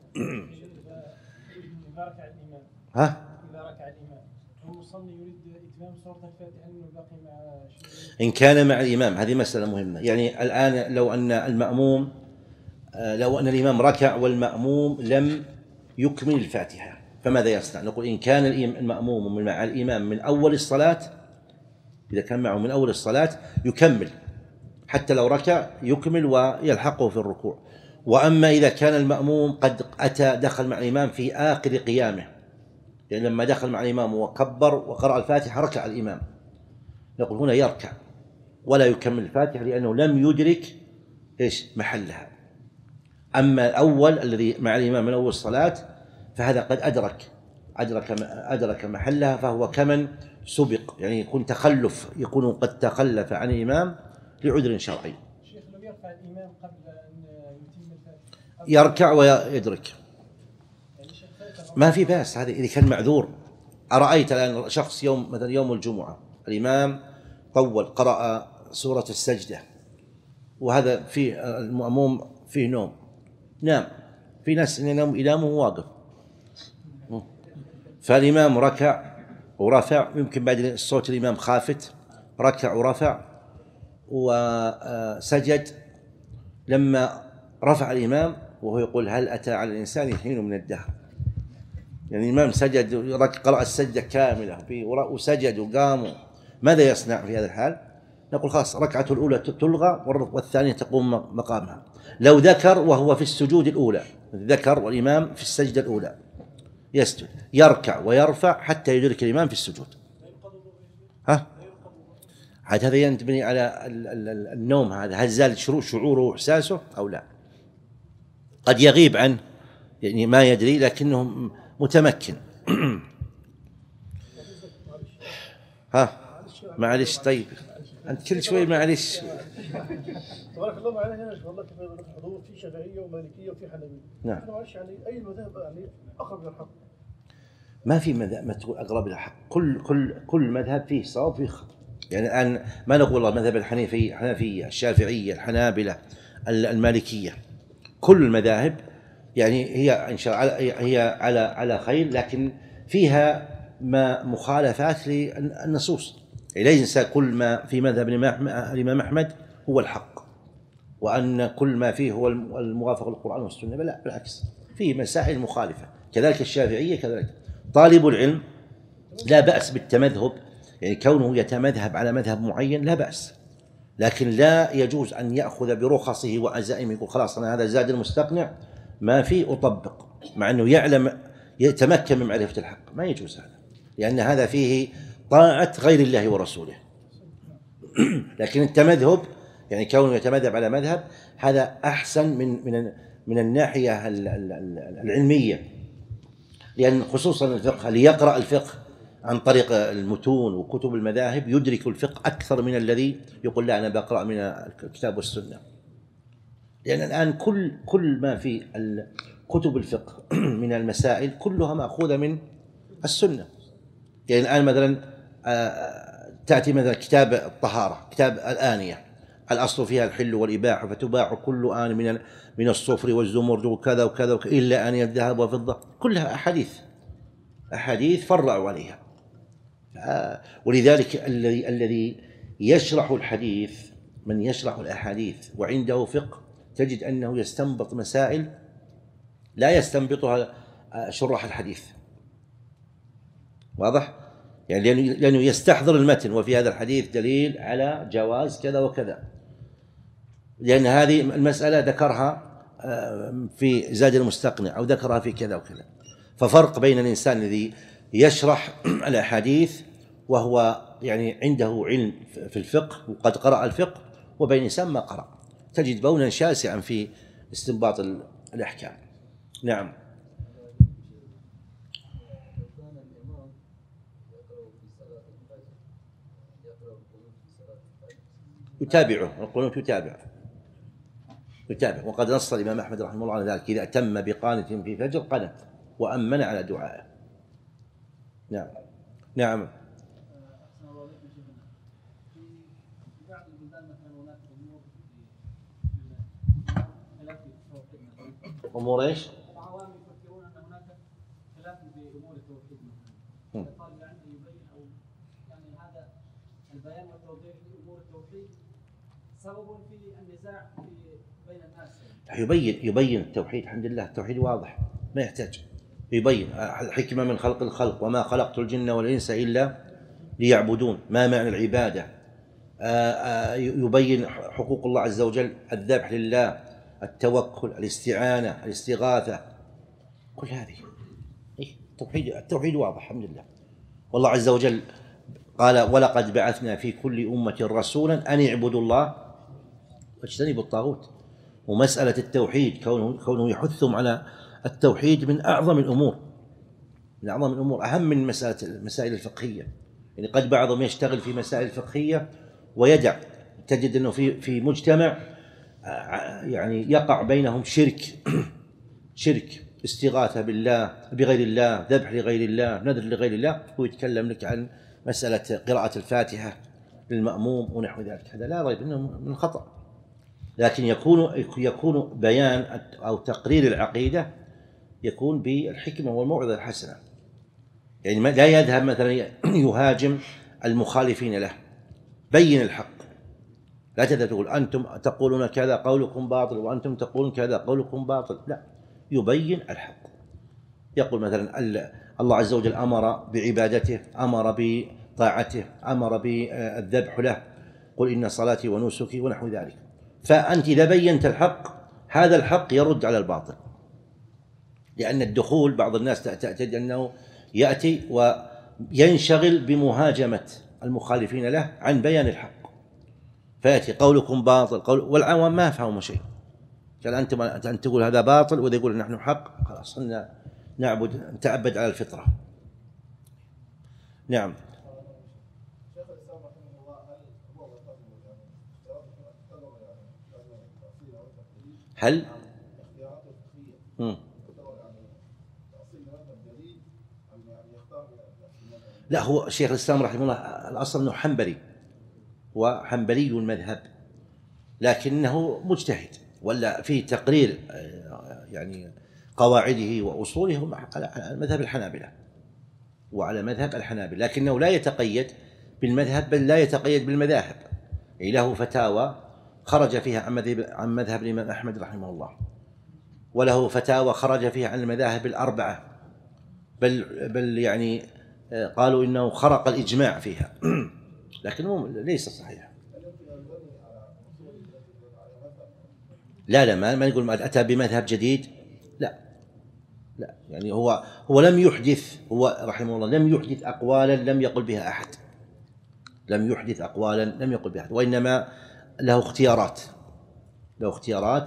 إذا ركع الإمام
ها؟
إذا ركع الإمام المصلي يريد إتمام سورة الفاتحة إنه باقي مع
إن كان مع الإمام، هذه مسألة مهمة. يعني الآن لو أن المأموم لو أن الإمام ركع والمأموم لم يكمل الفاتحة فماذا يصنع؟ نقول إن كان المأموم مع الإمام من أول الصلاة، إذا كان معه من أول الصلاة يكمل حتى لو ركع يكمل ويلحقه في الركوع. وأما إذا كان المأموم قد أتى دخل مع الإمام في آخر قيامه، يعني لما دخل مع الإمام وكبر وقرأ الفاتحة ركع الإمام، نقول هنا يركع ولا يكمل الفاتحة لأنه لم يدرك إيش محلها. أما الأول الذي مع الإمام من أول الصلاة فهذا قد أدرك أدرك أدرك محلها، فهو كمن سبق، يعني يكون تخلف، يكون قد تخلف عن الإمام لعذر شرعي.
شيخ لو يرفع الإمام قبل أن يتم الفاتحة
يركع ويدرك ما في بأس، هذا إذا كان معذور. أرأيت الآن شخص يوم مثلا يوم الجمعة الإمام طول قرأ سورة السجدة وهذا في المأموم فيه نوم، نام، في ناس ينام ينام وهو واقف، فالإمام ركع ورفع، يمكن بعد الصوت الإمام خافت، ركع ورفع وسجد. لما رفع الإمام وهو يقول هل أتى على الإنسان حين من الدهر، يعني الإمام سجد قرأ السجدة كاملة وسجد وقام، ماذا يصنع في هذا الحال؟ نقول خلاص ركعته الأولى تلغى والثانية تقوم مقامها. لو ذكر وهو في السجود الأولى، ذكر والإمام في السجدة الأولى يسجد، يركع ويرفع حتى يدرك الإمام في السجود. ها؟ هذا ينتبني على النوم، هذا هل زال شعوره وإحساسه أو لا؟ قد يغيب عنه يعني ما يدري لكنه متمكن. ها معلش طيب أنت كل شوي معلش.
تبارك الله معنا هنا والله كيف الحضور في شافعية ومالكية وفي حنابلة.
نعم.
معلش يعني أي المذاهب يعني أقرب للحق؟
ما في مذهب ما تقول أقرب للحق، كل كل كل مذهب فيه صواب وفيه خطأ. يعني الآن ما نقول والله مذهب الحنيفية الحنفية الشافعية الحنابلة المالكية، كل المذاهب يعني هي إن شاء الله هي على على خير، لكن فيها ما مخالفات للنصوص. ليس كل ما في مذهب الإمام أحمد هو الحق وأن كل ما فيه هو الموافق للقرآن والسنة، بل بالعكس فيه مسائل مخالفة. كذلك الشافعية كذلك. طالب العلم لا بأس بالتمذهب، يعني كونه يتمذهب على مذهب معين لا بأس، لكن لا يجوز أن يأخذ برخصه وعزائمه يقول خلاص أنا هذا زاد المستقنع ما في أطبق، مع أنه يعلم يتمكن من معرفة الحق، ما يجوز هذا، لأن هذا فيه طاعة غير الله ورسوله. لكن التمذهب يعني كونه يتمذهب على مذهب هذا أحسن من من من الناحية العلمية، لأن خصوصا الفقه اللي يقرأ الفقه عن طريق المتون وكتب المذاهب يدرك الفقه أكثر من الذي يقول لا أنا بقرأ من الكتاب والسنة. لأن الآن كل كل ما في كتب الفقه من المسائل كلها مأخوذة من السنة. يعني الآن مثلا تأتي مثلا كتاب الطهارة، كتاب الآنية، الأصل فيها الحل والإباحة فتباع كل آن من من الصفر والزمرد وكذا وكذا إلا آنية الذهب والفضة، كلها أحاديث أحاديث فرعوا عليها. ولذلك الذي الذي يشرح الحديث من يشرح الأحاديث وعنده فقه تجد أنه يستنبط مسائل لا يستنبطها شراح الحديث. واضح؟ يعني لأنه يستحضر المتن وفي هذا الحديث دليل على جواز كذا وكذا، لأن هذه المسألة ذكرها في زاد المستقنع أو ذكرها في كذا وكذا. ففرق بين الإنسان الذي يشرح الأحاديث وهو يعني عنده علم في الفقه وقد قرأ الفقه، وبين إنسان ما قرأ، تجد بونا شاسعا في استنباط الأحكام. نعم. يتابعه القنوت، يتابع يتابع وقد نص الإمام أحمد رحمه الله على ذلك: إذا أتم بقانت في فجر قنت وأمن على دعائه. نعم. نعم. أمور إيش؟
العوام يفكرون أن هناك خلاف في أمور التوحيد مثلا. الطالب العلم يبين أو يعني هذا البيان والتوضيح لأمور التوحيد سبب في النزاع في بين الناس.
يبين يبين التوحيد، الحمد لله التوحيد واضح ما يحتاج يبين. الحكمة من خلق الخلق وما خلقت الجن والإنس إلا ليعبدون، ما معنى العبادة، يبين حقوق الله عز وجل، الذبح لله، التوكل، الاستعانة، الاستغاثة، كل هذه التوحيد. التوحيد واضح الحمد لله. والله عز وجل قال: ولقد بعثنا في كل أمة رسولا أن اعبدوا الله واجتنبوا الطاغوت. ومسألة التوحيد كونه, كونه يحثهم على التوحيد من أعظم الأمور، من أعظم الأمور، أهم من مسألة المسائل الفقهية. يعني قد بعضهم يشتغل في مسائل الفقهية ويدع، تجد أنه في في مجتمع يعني يقع بينهم شرك شرك استغاثة بالله بغير الله، ذبح لغير الله، نذر لغير الله، هو يتكلم لك عن مسألة قراءة الفاتحة للمأموم ونحو ذلك. هذا لا ريب أنه من خطأ، لكن يكون يكون بيان أو تقرير العقيدة يكون بالحكمة والموعظة الحسنة. يعني لا يذهب مثلا يهاجم المخالفين له، بين الحق، لا تذهب تقول أنتم تقولون كذا قولكم باطل وأنتم تقولون كذا قولكم باطل، لا، يبين الحق. يقول مثلا الله عز وجل أمر بعبادته، أمر بطاعته، أمر بالذبح له، قل إن صلاتي ونسكي ونحو ذلك. فأنت إذا بينت الحق، هذا الحق يرد على الباطل، لأن الدخول بعض الناس تجد أنه يأتي وينشغل بمهاجمة المخالفين له عن بيان الحق، فيأتي قولكم باطل قول، والعوام ما فهموا شيء. قال أنتم أن تقول هذا باطل وإذا يقول نحن حق، خلاص نعبد نتعبد على الفطرة. نعم. هل مم. لا، هو شيخ الإسلام رحمه الله الأصل أنه حنبلي وحنبلي المذهب، لكنه مجتهد، ولا في تقرير يعني قواعده وأصوله على مذهب الحنابلة وعلى مذهب الحنابلة، لكنه لا يتقيد بالمذهب، بل لا يتقيد بالمذاهب. يعني له فتاوى خرج فيها عن مذهب عن مذهب الإمام أحمد رحمه الله، وله فتاوى خرج فيها عن المذاهب الأربعة، بل بل يعني قالوا إنه خرق الإجماع فيها، لكنه ليس صحيح. لا لا ما, ما نقول ما أتى بمذهب جديد، لا لا، يعني هو هو لم يحدث، هو رحمه الله لم يحدث أقوالا لم يقل بها أحد، لم يحدث أقوالا لم يقل بها أحد، وإنما له اختيارات، له اختيارات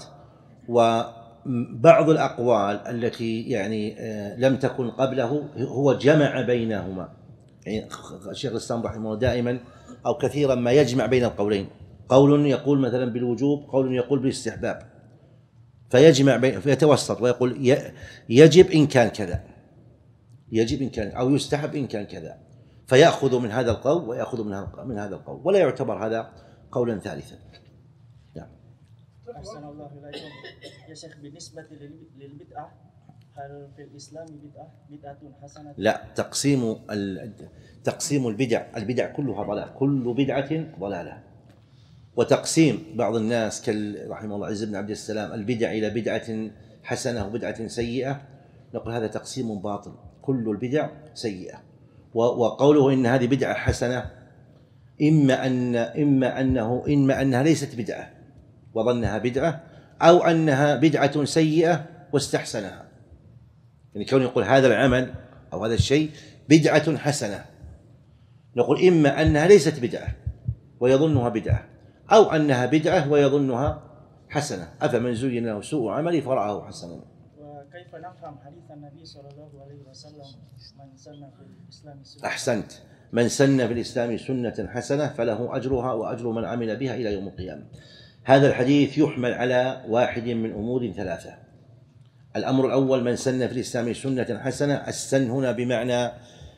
وبعض الأقوال التي يعني لم تكن قبله هو جمع بينهما. يعني الشيخ الإسلام رحمه الله دائما أو كثيرا ما يجمع بين القولين، قول يقول مثلا بالوجوب، قول يقول بالاستحباب، فيجمع بين، فيتوسط ويقول يجب إن كان كذا، يجب إن كان، أو يستحب إن كان كذا، فيأخذ من هذا القول ويأخذ من هذا القول، ولا يعتبر هذا قولا ثالثا. نعم.
أحسن الله إليكم يا شيخ. بالنسبة للبدعة، هل في الإسلام بدعة بدعة حسنة؟
لا، تقسيم تقسيم البدع، البدع كلها ضلال، كل بدعة ضلالة. وتقسيم بعض الناس كرحمه الله عز بن عبد السلام البدع إلى بدعة حسنة وبدعة سيئة، نقول هذا تقسيم باطل، كل البدع سيئة. وقوله إن هذه بدعة حسنة إما أن إما أنه إما أنها ليست بدعة وظنها بدعة، أو أنها بدعة سيئة واستحسنها. يعني كون يقول هذا العمل أو هذا الشيء بدعة حسنة، نقول إما أنها ليست بدعة ويظنها بدعة، أو أنها بدعة ويظنها حسنة. أفمن زين له سوء عمله فرآه حسنا.
وكيف نفهم حديث النبي صلى الله عليه وسلم من سن في الإسلام سنة؟
أحسنت، من سن في الإسلام سنة حسنة فله أجرها وأجر من عمل بها إلى يوم القيامة. هذا الحديث يحمل على واحد من أمور ثلاثة. الأمر الأول، من سن في الإسلام سنة حسنة، السن هنا بمعنى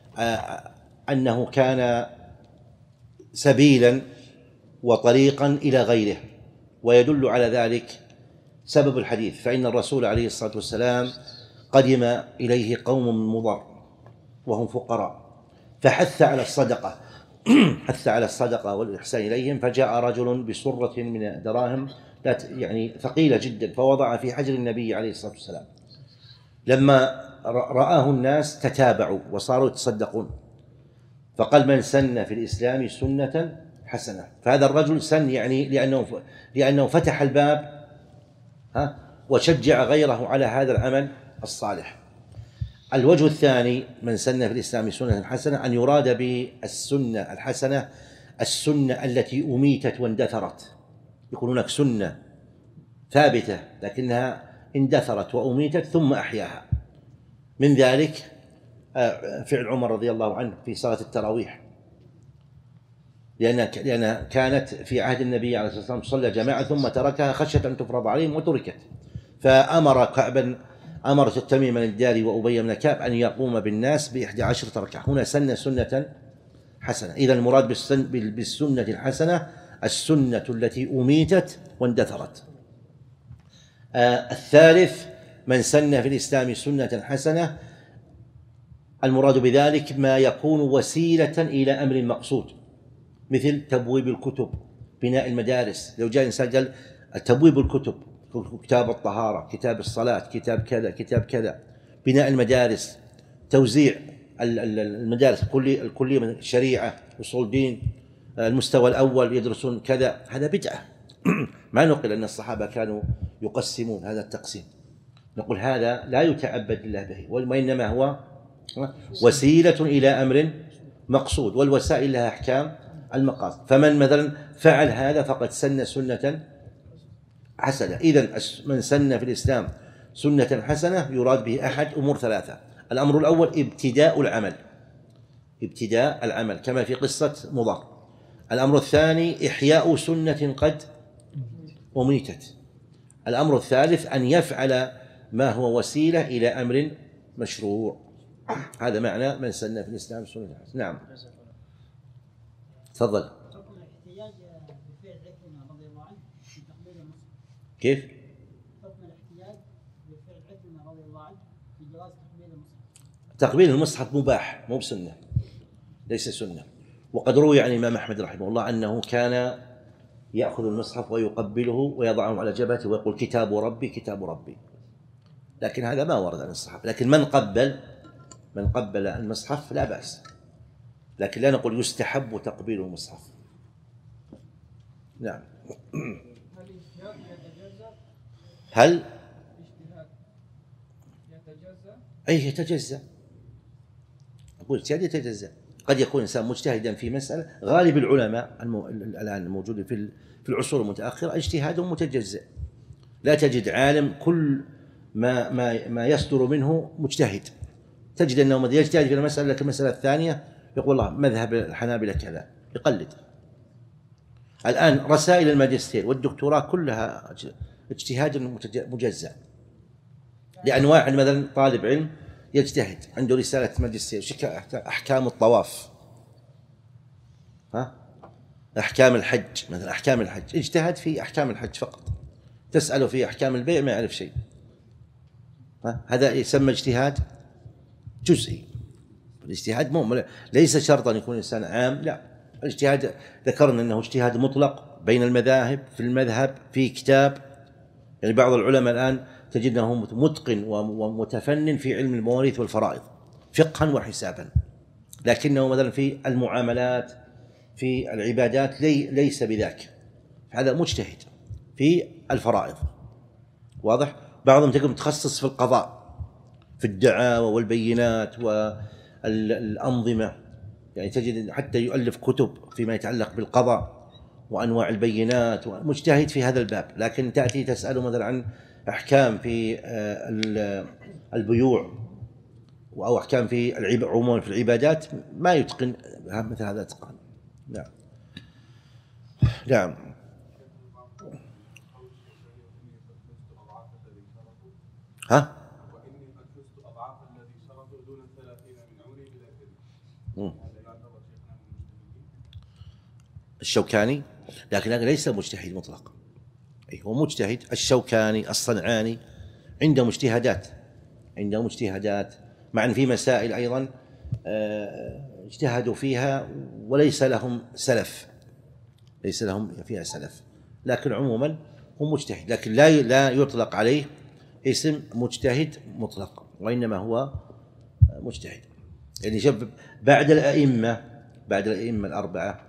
أنه كان سبيلا وطريقا إلى غيره، ويدل على ذلك سبب الحديث، فإن الرسول عليه الصلاة والسلام قدم إليه قوم من مضر وهم فقراء، فحث على الصدقة حث على الصدقة والإحسان إليهم، فجاء رجل بسرة من دراهم يعني ثقيلة جدا فوضعها في حجر النبي عليه الصلاة والسلام. لما رآه الناس تتابعوا وصاروا يتصدقون، فقال من سن في الإسلام سنة حسنة. فهذا الرجل سن يعني لأنه لأنه فتح الباب ها وشجع غيره على هذا العمل الصالح. الوجه الثاني، من سن في الإسلام سنة حسنة، أن يراد بالسنة الحسنة السنة التي أميتت واندثرت. يكون هناك سنة ثابتة لكنها اندثرت وأميتت ثم أحياها. من ذلك فعل عمر رضي الله عنه في صلاة التراويح، لأن لأن كانت في عهد النبي عليه الصلاة والسلام صلى جماعة ثم تركها خشية أن تفرض عليهم وتركت، فأمر كعبا أمر التميم الداري وأبي بن كعب أن يقوم بالناس بإحدى عشرة ركعة. هنا سن سنة حسنة. إذا المراد بالسن بالسنة الحسنة السنة التي أميتت واندثرت. آه الثالث، من سن في الإسلام سنة حسنة، المراد بذلك ما يكون وسيلة إلى أمر مقصود، مثل تبويب الكتب، بناء المدارس. لو جاء إنسان قال تبويب الكتب، كتاب الطهارة، كتاب الصلاة، كتاب كذا كتاب كذا، بناء المدارس، توزيع المدارس الكلية الكلية من الشريعة، أصول دين، المستوى الأول يدرسون كذا، هذا بدعة. ما نقل أن الصحابة كانوا يقسمون هذا التقسيم، نقول هذا لا يتعبد الله به، وإنما هو وسيلة إلى أمر مقصود، والوسائل لها أحكام المقاصد. فمن مثلا فعل هذا فقد سن سنة حسنة. إذن من سن في الإسلام سنة حسنة يراد به أحد أمور ثلاثة. الأمر الأول ابتداء العمل، ابتداء العمل كما في قصة مضر. الأمر الثاني إحياء سنة قد أميتت. الأمر الثالث أن يفعل ما هو وسيلة إلى أمر مشروع. هذا معنى من سن في الإسلام سنة حسنة. نعم تفضل. كيف؟
حكم الاحتياج بفعل عكرمة رضي الله عنه في جواز تقبيل المصحف.
تقبيل المصحف مباح مو بسنة، ليس سنة. وقد روي عن الإمام أحمد رحمه الله أنه كان يأخذ المصحف ويقبله ويضعه على جبهته ويقول كتاب ربي كتاب ربي، لكن هذا ما ورد عن الصحابة. لكن من قبل من قبل المصحف لا بأس، لكن لا نقول يستحب تقبيل المصحف. نعم. هل أي يتجزأ؟ أقول الاجتهاد يتجزأ. قد يكون إنسان مجتهدا في مسألة، غالب العلماء المو... الآن الموجودين في في العصور المتأخرة اجتهادهم متجزئ. لا تجد عالم كل ما ما ما يصدر منه مجتهد، تجد أنه يجتهد في المسألة لكن المسألة الثانية يقول الله مذهب الحنابلة كذا، يقلد. الآن رسائل الماجستير والدكتوراه كلها اجتهاد مجزأ، لأن واحد مثلا طالب علم يجتهد عنده رسالة ماجستير أحكام الطواف، ها أحكام الحج مثلا، أحكام الحج اجتهد في أحكام الحج فقط، تسأله في أحكام البيع ما يعرف شيء، ها هذا يسمى اجتهاد جزئي. الاجتهاد مو ليس شرطا يكون إنسان عام، لا، الاجتهاد ذكرنا أنه اجتهاد مطلق بين المذاهب، في المذهب في كتاب، يعني بعض العلماء الآن تجد أنه متقن ومتفنن في علم المواريث والفرائض فقها وحسابا، لكنه مثلا في المعاملات في العبادات لي ليس بذاك، هذا مجتهد في الفرائض، واضح. بعضهم تقوم متخصص في القضاء، في الدعاوى والبينات الأنظمة، يعني تجد حتى يؤلف كتب فيما يتعلق بالقضاء وأنواع البينات، مجتهد في هذا الباب. لكن تأتي تسأله مثلا عن أحكام في البيوع أو أحكام في عموما في العبادات ما يتقن مثل هذا الإتقان. نعم نعم. ها؟ الشوكاني، لكن هذا ليس مجتهد مطلق، أي هو مجتهد. الشوكاني الصنعاني عندهم اجتهادات، عندهم اجتهادات مع أن في مسائل أيضا اجتهدوا فيها وليس لهم سلف، ليس لهم فيها سلف، لكن عموما هو مجتهد، لكن لا لا يطلق عليه اسم مجتهد مطلق، وإنما هو مجتهد. يعني شوف بعد الأئمة بعد الأئمة الأربعة،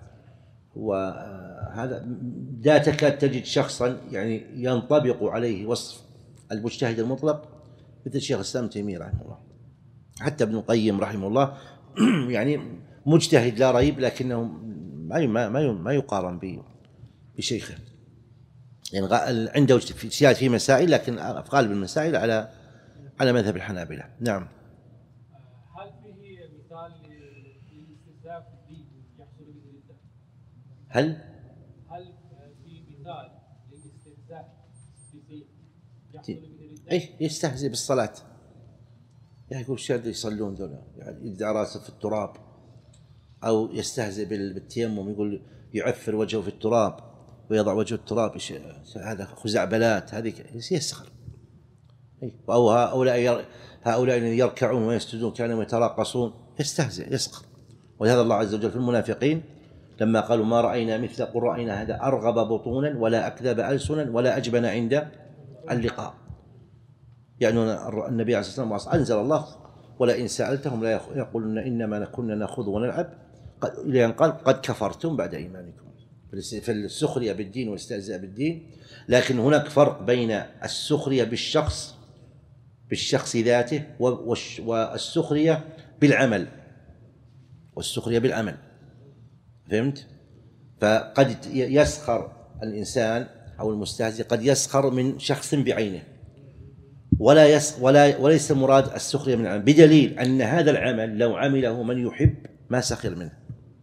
وهذا لا تكاد تجد شخصا يعني ينطبق عليه وصف المجتهد المطلق مثل الشيخ الإسلام ابن تيمية رحمه الله، حتى ابن القيم رحمه الله يعني مجتهد لا ريب، لكنه ما ما ما يقارن بشيخه، يعني عنده اجتهاد في مسائل، لكن في غالب المسائل على على مذهب الحنابلة. نعم.
هل فيه مثال للاستهزاء في الدين يحصل به الردة؟
هل
هل في مثال للاستهزاء في الدين يحصل به الردة؟
اي يستهزئ بالصلاة، يعني يقول شاد يصلون ذولا، يعني يدعى راسه في التراب، أو يستهزئ بالتيمم، يقول يعفر وجهه في التراب ويضع وجهه التراب، هذا خزعبلات، هذه يسخر. أو هؤلاء هؤلاء يركعون ويسجدون كانوا يتراقصون، يستهزئ يسخر. ولهذا الله عز وجل في المنافقين لما قالوا ما رأينا مثل قل رأينا هذا أرغب بطونا ولا أكذب ألسنا ولا أجبن عند اللقاء، يعني النبي عليه الصلاة والسلام أنزل الله ولئن سألتهم لا يقولون إنما كنا نخوض ونلعب، إلى أن قال قد كفرتم بعد إيمانكم، في السخرية بالدين والاستهزاء بالدين. لكن هناك فرق بين السخرية بالشخص بالشخص ذاته والسخرية بالعمل، والسخرية بالعمل، فهمت؟ فقد يسخر الإنسان أو المستهزئ قد يسخر من شخص بعينه، ولا يس ولا وليس مراد السخرية من العمل، بدليل أن هذا العمل لو عمله من يحب ما سخر منه.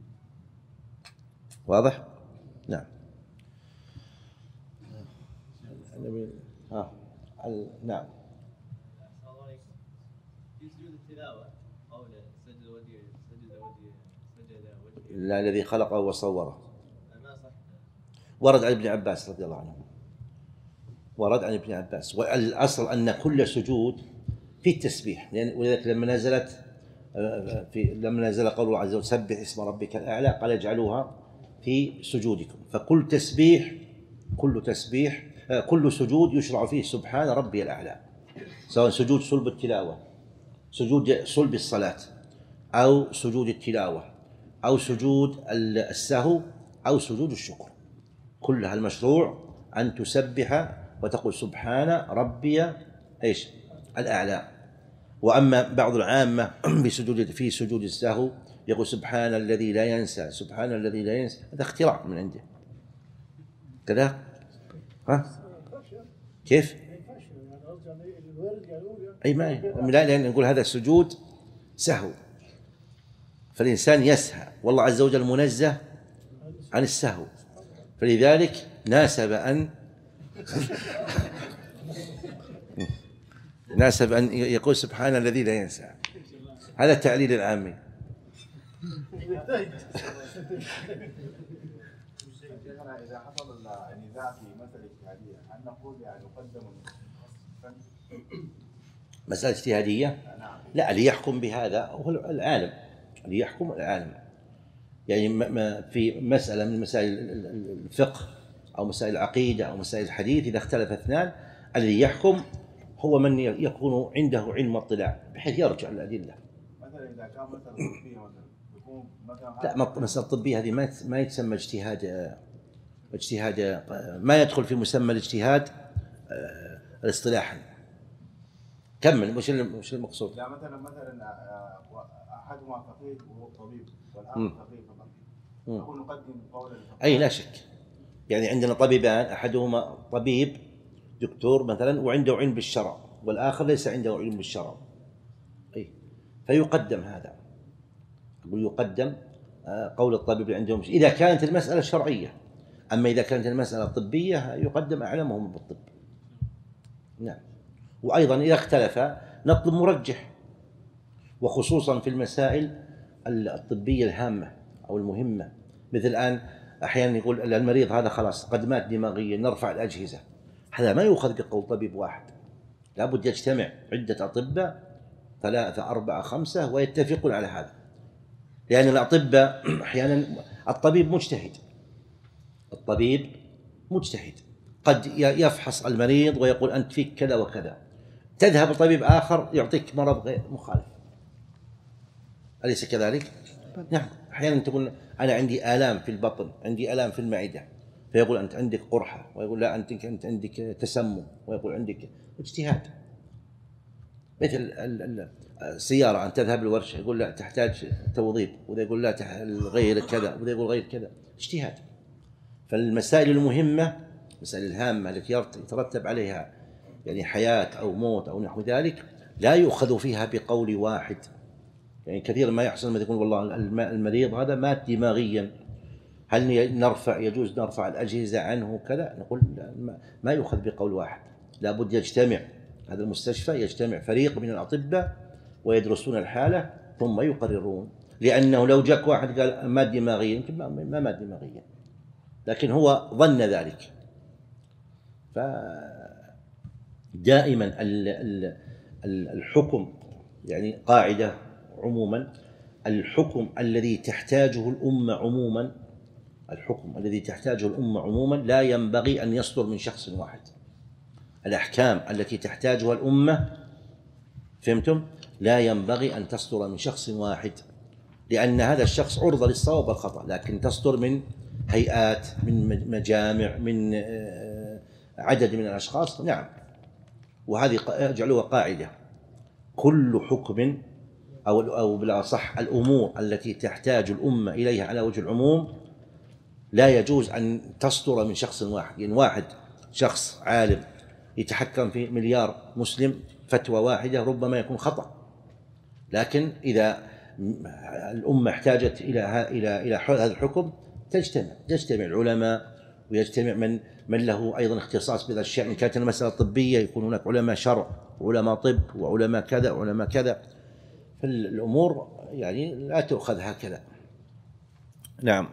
واضح؟ نعم. ها نعم. لا الذي خلقه وصوره. ورد عن ابن عباس رضي الله عنه، ورد عن ابن عباس. والأصل أن كل سجود في التسبيح، لأن ولذلك لما نزلت في لما نزل قول الله عز وجل سبح اسم ربك الأعلى قال اجعلوها في سجودكم. فكل تسبيح كل تسبيح كل سجود يشرع فيه سبحان ربي الأعلى، سواء سجود صلب التلاوة، سجود صلب الصلاة، أو سجود التلاوة، أو سجود السهو، أو سجود الشكر، كلها المشروع أن تسبح وتقول سبحان ربي إيش الأعلى. وأما بعض العامة بسجود في سجود السهو يقول سبحان الذي لا ينسى، سبحان الذي لا ينسى، هذا اختراع من عنده كذا. ها كيف؟ أي ما لا، لأن نقول هذا سجود سهو، فالإنسان يسهى والله عز وجل منزه عن السهو، فلذلك ناسب أن ناسب أن يقول سبحان الذي لا ينسى. هذا التعليل العامي.
إذا حصل النزاع في مسألة اجتهادية هل نقول يعني يقدم
مسألة اجتهادية؟ لا، اللي يحكم بهذا هو العالم، اللي يحكم العالم. يعني ما في مسألة من مسائل الفقه أو مسائل العقيدة أو مسائل الحديث إذا اختلف اثنان، الذي يحكم هو من يكون عنده علم واطلاع بحيث يرجع الأدلة.
مثلا إذا كان مثلا طبية مثلا يكون مثلا
لا، مسألة الطبية هذه ما ما يتسمى اجتهاد، اجتهاد ما يدخل في مسمى الاجتهاد الاصطلاحا، كمل. مش مش المقصود.
لا مثلا مثلا آه، احدهما فقيه وهو طبيب والاخر
مم.
فقيه فقط.
مم.
نقول نقدم قول الفقيه.
اي لا شك. يعني عندنا طبيبان، احدهما طبيب دكتور مثلا وعنده علم بالشرع، والاخر ليس عنده علم بالشرع. اي فيقدم هذا. أقول يقدم آه، قول الطبيب اللي عندهم، اذا كانت المساله شرعيه. اما اذا كانت المساله طبيه يقدم اعلمهم بالطب. نعم. وايضا اذا اختلف نطلب مرجح، وخصوصا في المسائل الطبيه الهامه او المهمه. مثل الان احيانا يقول المريض هذا خلاص قد مات دماغيا نرفع الاجهزه، هذا ما يؤخذ بقول طبيب واحد، لابد يجتمع عده اطباء ثلاثه اربعه خمسه ويتفقون على هذا. لان الاطباء احيانا الطبيب مجتهد، الطبيب مجتهد قد يفحص المريض ويقول أنت فيك كذا وكذا، تذهب لطبيب آخر يعطيك مرض غير مخالف. أليس كذلك؟ نعم. أحيانا تقول أنا عندي آلام في البطن، عندي آلام في المعدة، فيقول أنت عندك قرحة، ويقول لا أنت أنت عندك تسمم، ويقول عندك اجتهاد. مثل السيارة أن تذهب للورشة يقول لا تحتاج توظيف، وذا يقول لا غير كذا، وذا يقول غير كذا، اجتهاد. فالمسائل المهمة، المسائل الهامة التي يترتب عليها يعني حياة أو موت أو نحو ذلك، لا يؤخذ فيها بقول واحد. يعني كثيرا ما يحصل ما يقول والله المريض هذا مات دماغيا، هل نرفع يجوز نرفع الأجهزة عنه كذا؟ نقول ما يؤخذ بقول واحد، لابد يجتمع هذا المستشفى، يجتمع فريق من الأطباء ويدرسون الحالة ثم يقررون. لأنه لو جاك واحد قال مات دماغيا يمكن ما مات دماغيا، لكن هو ظن ذلك. فدائما الحكم يعني قاعدة عموما، الحكم الذي تحتاجه الأمة عموما، الحكم الذي تحتاجه الأمة عموما لا ينبغي أن يصدر من شخص واحد. الأحكام التي تحتاجها الأمة، فهمتم؟ لا ينبغي أن تصدر من شخص واحد، لأن هذا الشخص عرضة للصواب والخطأ، لكن تصدر من هيئات، من مجامع، من عدد من الأشخاص. نعم. وهذه اجعلوها قاعدة، كل حكم أو أو بالأصح الأمور التي تحتاج الأمة إليها على وجه العموم لا يجوز أن تصدر من شخص واحد. يعني واحد شخص عالم يتحكم في مليار مسلم، فتوى واحدة ربما يكون خطأ، لكن إذا الأمة احتاجت إلى إلى إلى هذا الحكم تجتمع تجتمع العلماء، ويجتمع من من له أيضا اختصاص بهذا الشيء. إن كانت المسألة طبية يكون هناك علماء شرع وعلماء طب وعلماء كذا وعلماء كذا. فالأمور يعني لا تؤخذ هكذا. نعم.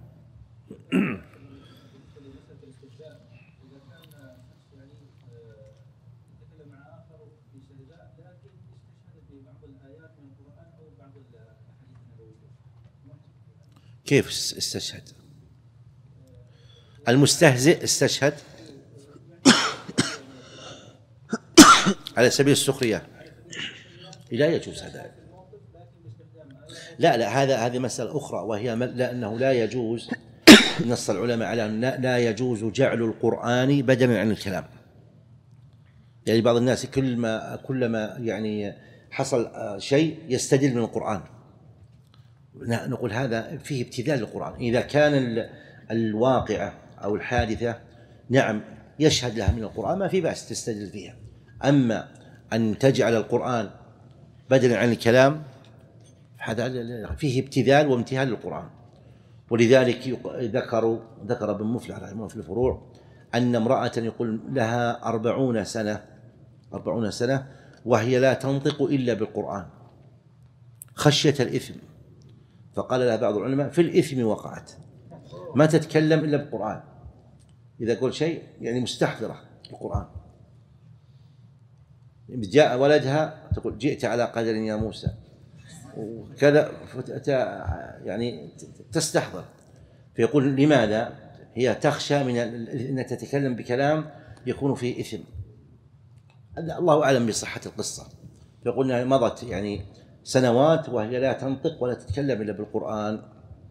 كيف استشهد؟ المستهزئ استشهد على سبيل السخرية، لا يجوز هذا. لا لا هذا هذه مسألة أخرى، وهي لأنه لا يجوز، نص العلماء على أن لا يجوز جعل القرآن بدلا عن الكلام. يعني بعض الناس كل ما كلما يعني حصل شيء يستدل من القرآن، نقول هذا فيه ابتذال للقرآن. إذا كان الواقعة أو الحادثة نعم يشهد لها من القرآن ما في بأس تستدل فيها، أما أن تجعل القرآن بدلا عن الكلام هذا فيه ابتذال وامتهال للقرآن. ولذلك ذكروا ذكر ابن مفلح رحمه الله في الفروع أن امرأة يقول لها أربعون سنة أربعون سنة وهي لا تنطق إلا بالقرآن خشية الإثم، فقال لها بعض العلماء في الإثم وقعت، ما تتكلم إلا بالقرآن، إذا قلت شيء يعني مستحضرة بالقرآن. جاء ولدها تقول جئت على قدر يا موسى وكذا، يعني تستحضر. فيقول لماذا؟ هي تخشى من أن تتكلم بكلام يكون فيه إثم. الله أعلم بصحة القصة. فيقول مضت يعني سنوات وهي لا تنطق ولا تتكلم إلا بالقرآن،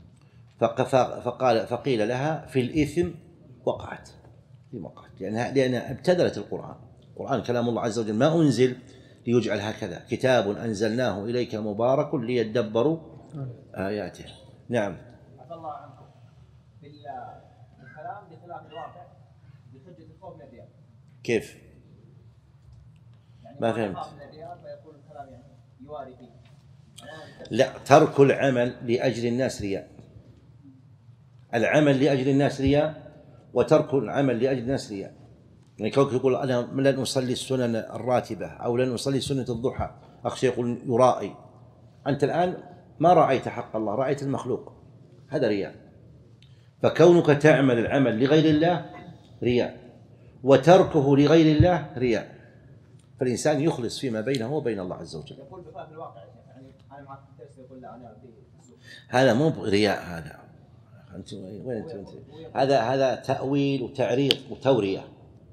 فقال فقيل لها في الإثم وقعت، في وقعت لأنها لأنها ابتذلت القرآن. القرآن كلام الله عز وجل ما أنزل ليجعل هكذا كتاب أنزلناه إليك مبارك ليدبروا آياته. نعم.
عفى الله عنكم. الكلام بخلاف الواقع بحجة الخوف من الرياء.
كيف؟
يعني
ما فهمت.
من الرياء فيقول الكلام يعني يواري فيه.
لا، ترك العمل لأجل الناس رياء. العمل لأجل الناس رياء، وترك العمل لأجل الناس رياء. يعني كونك يقول أنا لن أصلي السنن الراتبة أو لن أصلي سنة الضحى، أخشى يقول يرائي. أنت الآن ما رأيت حق الله، رأيت المخلوق، هذا رياء. فكونك تعمل العمل لغير الله رياء، وتركه لغير الله رياء. فالإنسان يخلص فيما بينه وبين الله عز وجل.
يقول بخلاف الواقع، يعني أنا معك في الدرس يقول لا أنا
هذا مو رياء، هذا أنت وين أنت, أنت؟ هذا هذا تأويل وتعريض وتورية.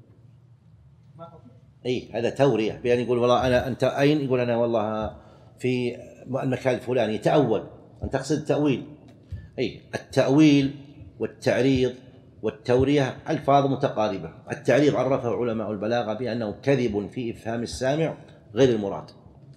اي هذا تورية، بأن يقول والله أنا أنت أين؟ يقول أنا والله في المكان الفلاني، يتأول. أن تقصد التأويل. اي التأويل والتعريض والتورية ألفاظ متقاربة. التعريض عرفه علماء البلاغة بأنه كذب في إفهام السامع غير المراد.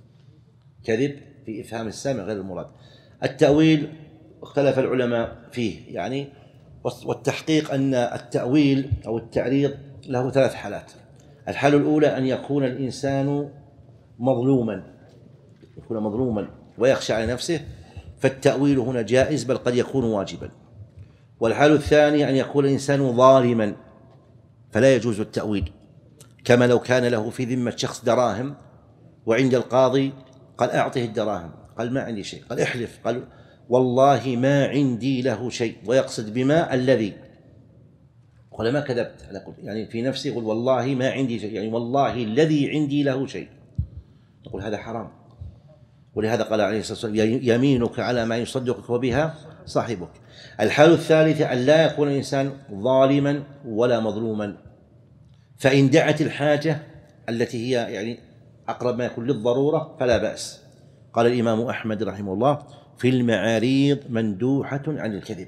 كذب في إفهام السامع غير المراد. التأويل اختلف العلماء فيه يعني، والتحقيق أن التأويل أو التعريض له ثلاث حالات. الحالة الأولى أن يكون الإنسان مظلوما، يكون مظلوما ويخشى على نفسه، فالتأويل هنا جائز بل قد يكون واجبا. والحالة الثانية أن يكون الإنسان ظالما فلا يجوز التأويل، كما لو كان له في ذمة شخص دراهم وعند القاضي قال أعطه الدراهم، قال ما عندي شيء، قال احلف، قال والله ما عندي له شيء، ويقصد بما الذي، قال ما كذبت، يعني في نفسه يقول والله ما عندي شيء، يعني والله الذي عندي له شيء، نقول هذا حرام. ولهذا قال عليه الصلاة والسلام يمينك على ما يصدقك وبها صاحبك. الحالة الثالثة أن لا يكون الإنسان ظالما ولا مظلوما، فإن دعت الحاجة التي هي يعني أقرب ما يكون للضرورة فلا بأس. قال الإمام أحمد رحمه الله في المعاريض مندوحة عن الكذب.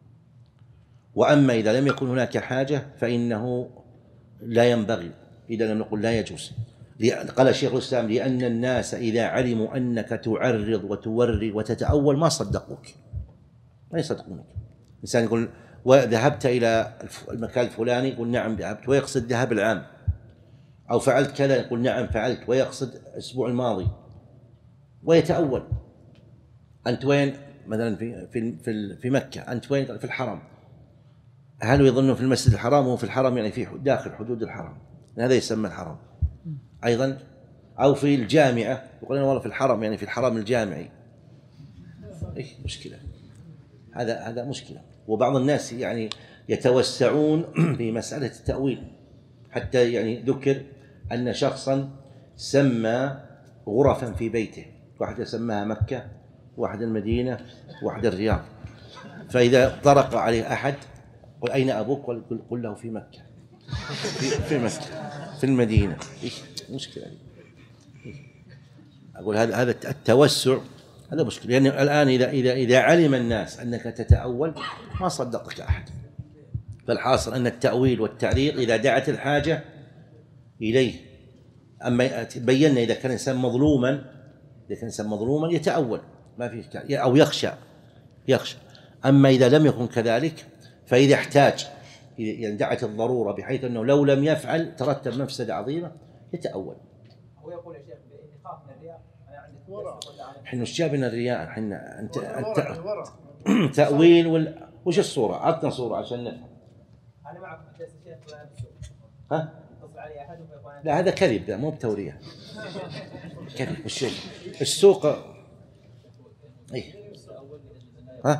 وأما إذا لم يكن هناك حاجة فإنه لا ينبغي، إذا لم نقل لا يجوز. قال الشيخ الإسلام لأن الناس إذا علموا أنك تعرض وتوري وتتأول ما صدقوك، ما يصدقونك. إنسان يقول وذهبت إلى المكان الفلاني، يقول نعم ذهبت ويقصد الذهاب العام، أو فعلت كذا يقول نعم فعلت ويقصد الأسبوع الماضي ويتأول. أنت وين؟ مثلا في في في مكة، أنت وين؟ في الحرم. هل يظن في المسجد الحرام وهو في الحرم يعني في داخل حدود الحرم، هذا يسمى الحرم أيضا. أو في الجامعة يقول أنا والله في الحرم يعني في الحرم الجامعي. إيه مشكلة، هذا هذا مشكلة. وبعض الناس يعني يتوسعون في مسألة التأويل، حتى يعني ذكر أن شخصا سمى غرفا في بيته، واحدة سماها مكة، واحدة المدينة، واحدة الرياض. فإذا طرق عليه أحد قل أين أبوك؟ قل, قل له في مكة، في, في مكة، في المدينة. إيه مشكلة. إيه؟ أقول هذا هذا التوسع هذا مشكلة، لأن يعني الآن إذا إذا إذا علم الناس أنك تتأول ما صدقك أحد. فالحاصل أن التأويل والتعريض إذا دعت الحاجة إليه. أما بينا إذا كان الإنسان مظلوما، إذا كان الإنسان مظلوما يتأول ما في أو يخشى يخشى. أما إذا لم يكن كذلك فإذا احتاج، يعني دعت الضرورة بحيث أنه لو لم يفعل ترتب مفسدة عظيمة يتأول.
هو يقول يا شيخ إني خاف من الرياء، أنا عندي
إحنا وش جابنا الرياء؟ إحنا أنت أنت تأويل ولا وش الصورة؟ عطنا صورة عشان نفهم.
أنا معك في الدرس الشيخ فلان السوق.
ها؟
اتصل علي أحد ويقول
لا هذا كذب، ده مو بتورية. كذب الشيء السوق. إيه ها؟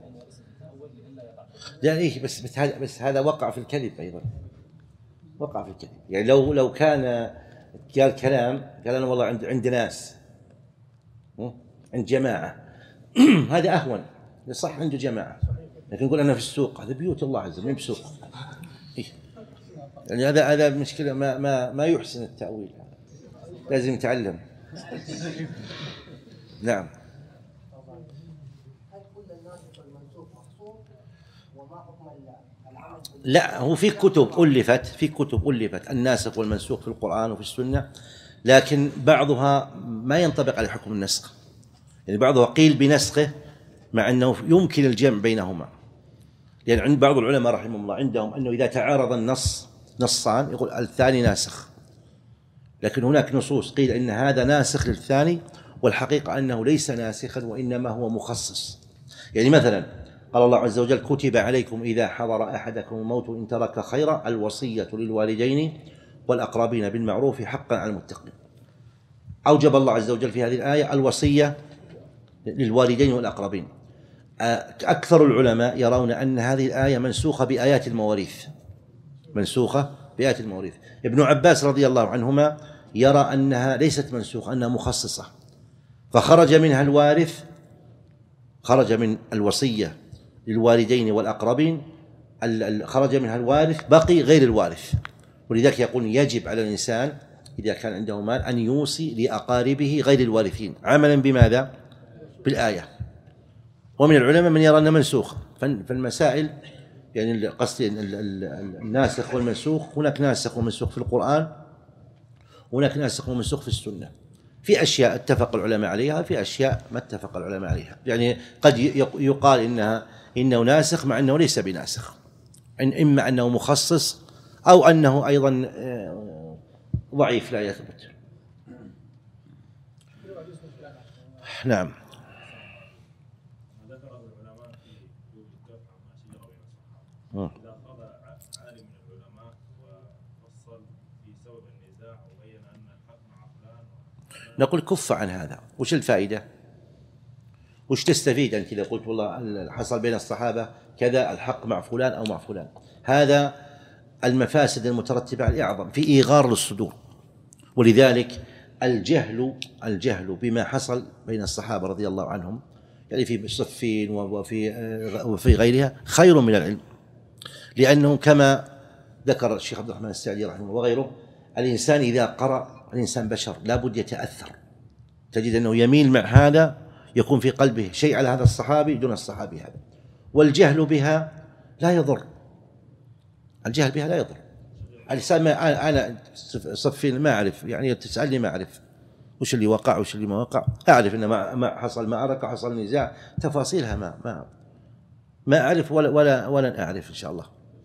لا إيه بس بس هذا بس هذا وقع في الكذب أيضا، وقع في الكذب. يعني لو لو كان قال كلام قال أنا والله عند عند ناس، عند جماعة هذا أهون، صح عنده جماعة، لكن يقول أنا في السوق، هذا بيوت الله عز وجل بسوق. إيه؟ يعني هذا هذا مشكلة، ما ما ما يحسن التأويل، لازم يتعلم. نعم. لا هو في كتب ألفت، في كتب ألفت الناسخ والمنسوخ في القرآن وفي السنة، لكن بعضها ما ينطبق على حكم النسخ، يعني بعضها قيل بنسخه مع أنه يمكن الجمع بينهما، لأن يعني عند بعض العلماء رحمهم الله عندهم أنه إذا تعارض النص نصان يقول الثاني ناسخ، لكن هناك نصوص قيل إن هذا ناسخ للثاني، والحقيقة أنه ليس ناسخا وإنما هو مخصص. يعني مثلا قال الله عز وجل كتب عليكم إذا حضر أحدكم الموت إن ترك خيرا الوصية للوالدين والأقربين بالمعروف حقا على المتقين. أوجب الله عز وجل في هذه الآية الوصية للوالدين والأقربين. أكثر العلماء يرون أن هذه الآية منسوخة بآيات المواريث، منسوخة بآيات المواريث. ابن عباس رضي الله عنهما يرى أنها ليست منسوخة، أنها مخصصة، فخرج منها الوارث، خرج من الوصية للوالدين والأقربين، خرج منها الوارث، بقي غير الوارث. ولذلك يقول يجب على الإنسان إذا كان عنده مال أن يوصي لأقاربه غير الوارثين، عملا بماذا؟ بالآية. ومن العلماء من يرى أنها منسوخة. فالمسائل يعني قصدي الناسخ والمنسوخ، هناك ناسخ ومنسوخ في القرآن، هناك ناسخ ومنسوخ في السنة. في أشياء اتفق العلماء عليها، في أشياء ما اتفق العلماء عليها. يعني قد يقال إنها إنه ناسخ مع أنه ليس بناسخ، إن إما أنه مخصص أو أنه أيضا ضعيف لا يثبت. نعم. إذا قضى عالم من العلماء وفصل في سبب النزاع وبين أن الحق مع فلان، نقول كف عن هذا. وش الفائدة؟ وش تستفيد أنت إذا قلت والله حصل بين الصحابة كذا الحق مع فلان أو مع فلان؟ هذا المفاسد المترتبة على الأعظم في إيغار للصدور. ولذلك الجهل الجهل بما حصل بين الصحابة رضي الله عنهم، يعني في صفين وفي وفي غيرها، خير من العلم. لأنه كما ذكر الشيخ عبد الرحمن السعدي رحمه الله وغيره، الإنسان إذا قرأ، الإنسان بشر لابد يتأثر، تجد أنه يميل مع هذا، يكون في قلبه شيء على هذا الصحابي دون الصحابي هذا. والجهل بها لا يضر، الجهل بها لا يضر. الإنسان ما أنا صفين ما أعرف، يعني تسألني ما أعرف وش اللي وقع وش اللي ما وقع، أعرف إن ما ما حصل معركة، حصل نزاع، تفاصيلها ما ما ما أعرف ولا ولا ولا أعرف إن شاء الله.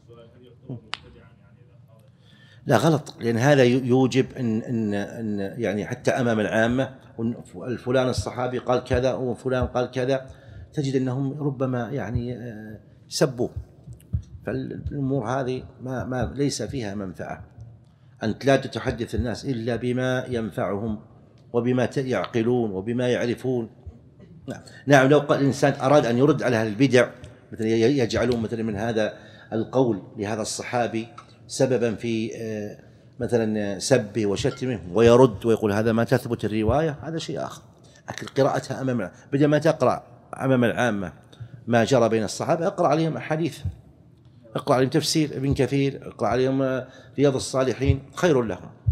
لا غلط، لأن هذا يوجب أن أن أن يعني حتى أمام العامة الفلان الصحابي قال كذا وفلان قال كذا، تجد أنهم ربما يعني سبوه. فالأمور هذه ما ما ليس فيها منفعة. أنت لا تتحدث الناس إلا بما ينفعهم وبما يعقلون وبما يعرفون. نعم، لو قال الإنسان أراد أن يرد على البدع، مثلا يجعلون مثلا من هذا القول لهذا الصحابي سببا في مثلا سبه وشتمه ويرد ويقول هذا ما تثبت الرواية، هذا شيء آخر. لكن قراءتها أمام، بدل ما تقرأ أمام العامة ما جرى بين الصحابة، اقرأ عليهم أحاديث، اقرأ عليهم تفسير ابن كثير، اقرأ عليهم رياض الصالحين، خير لهم.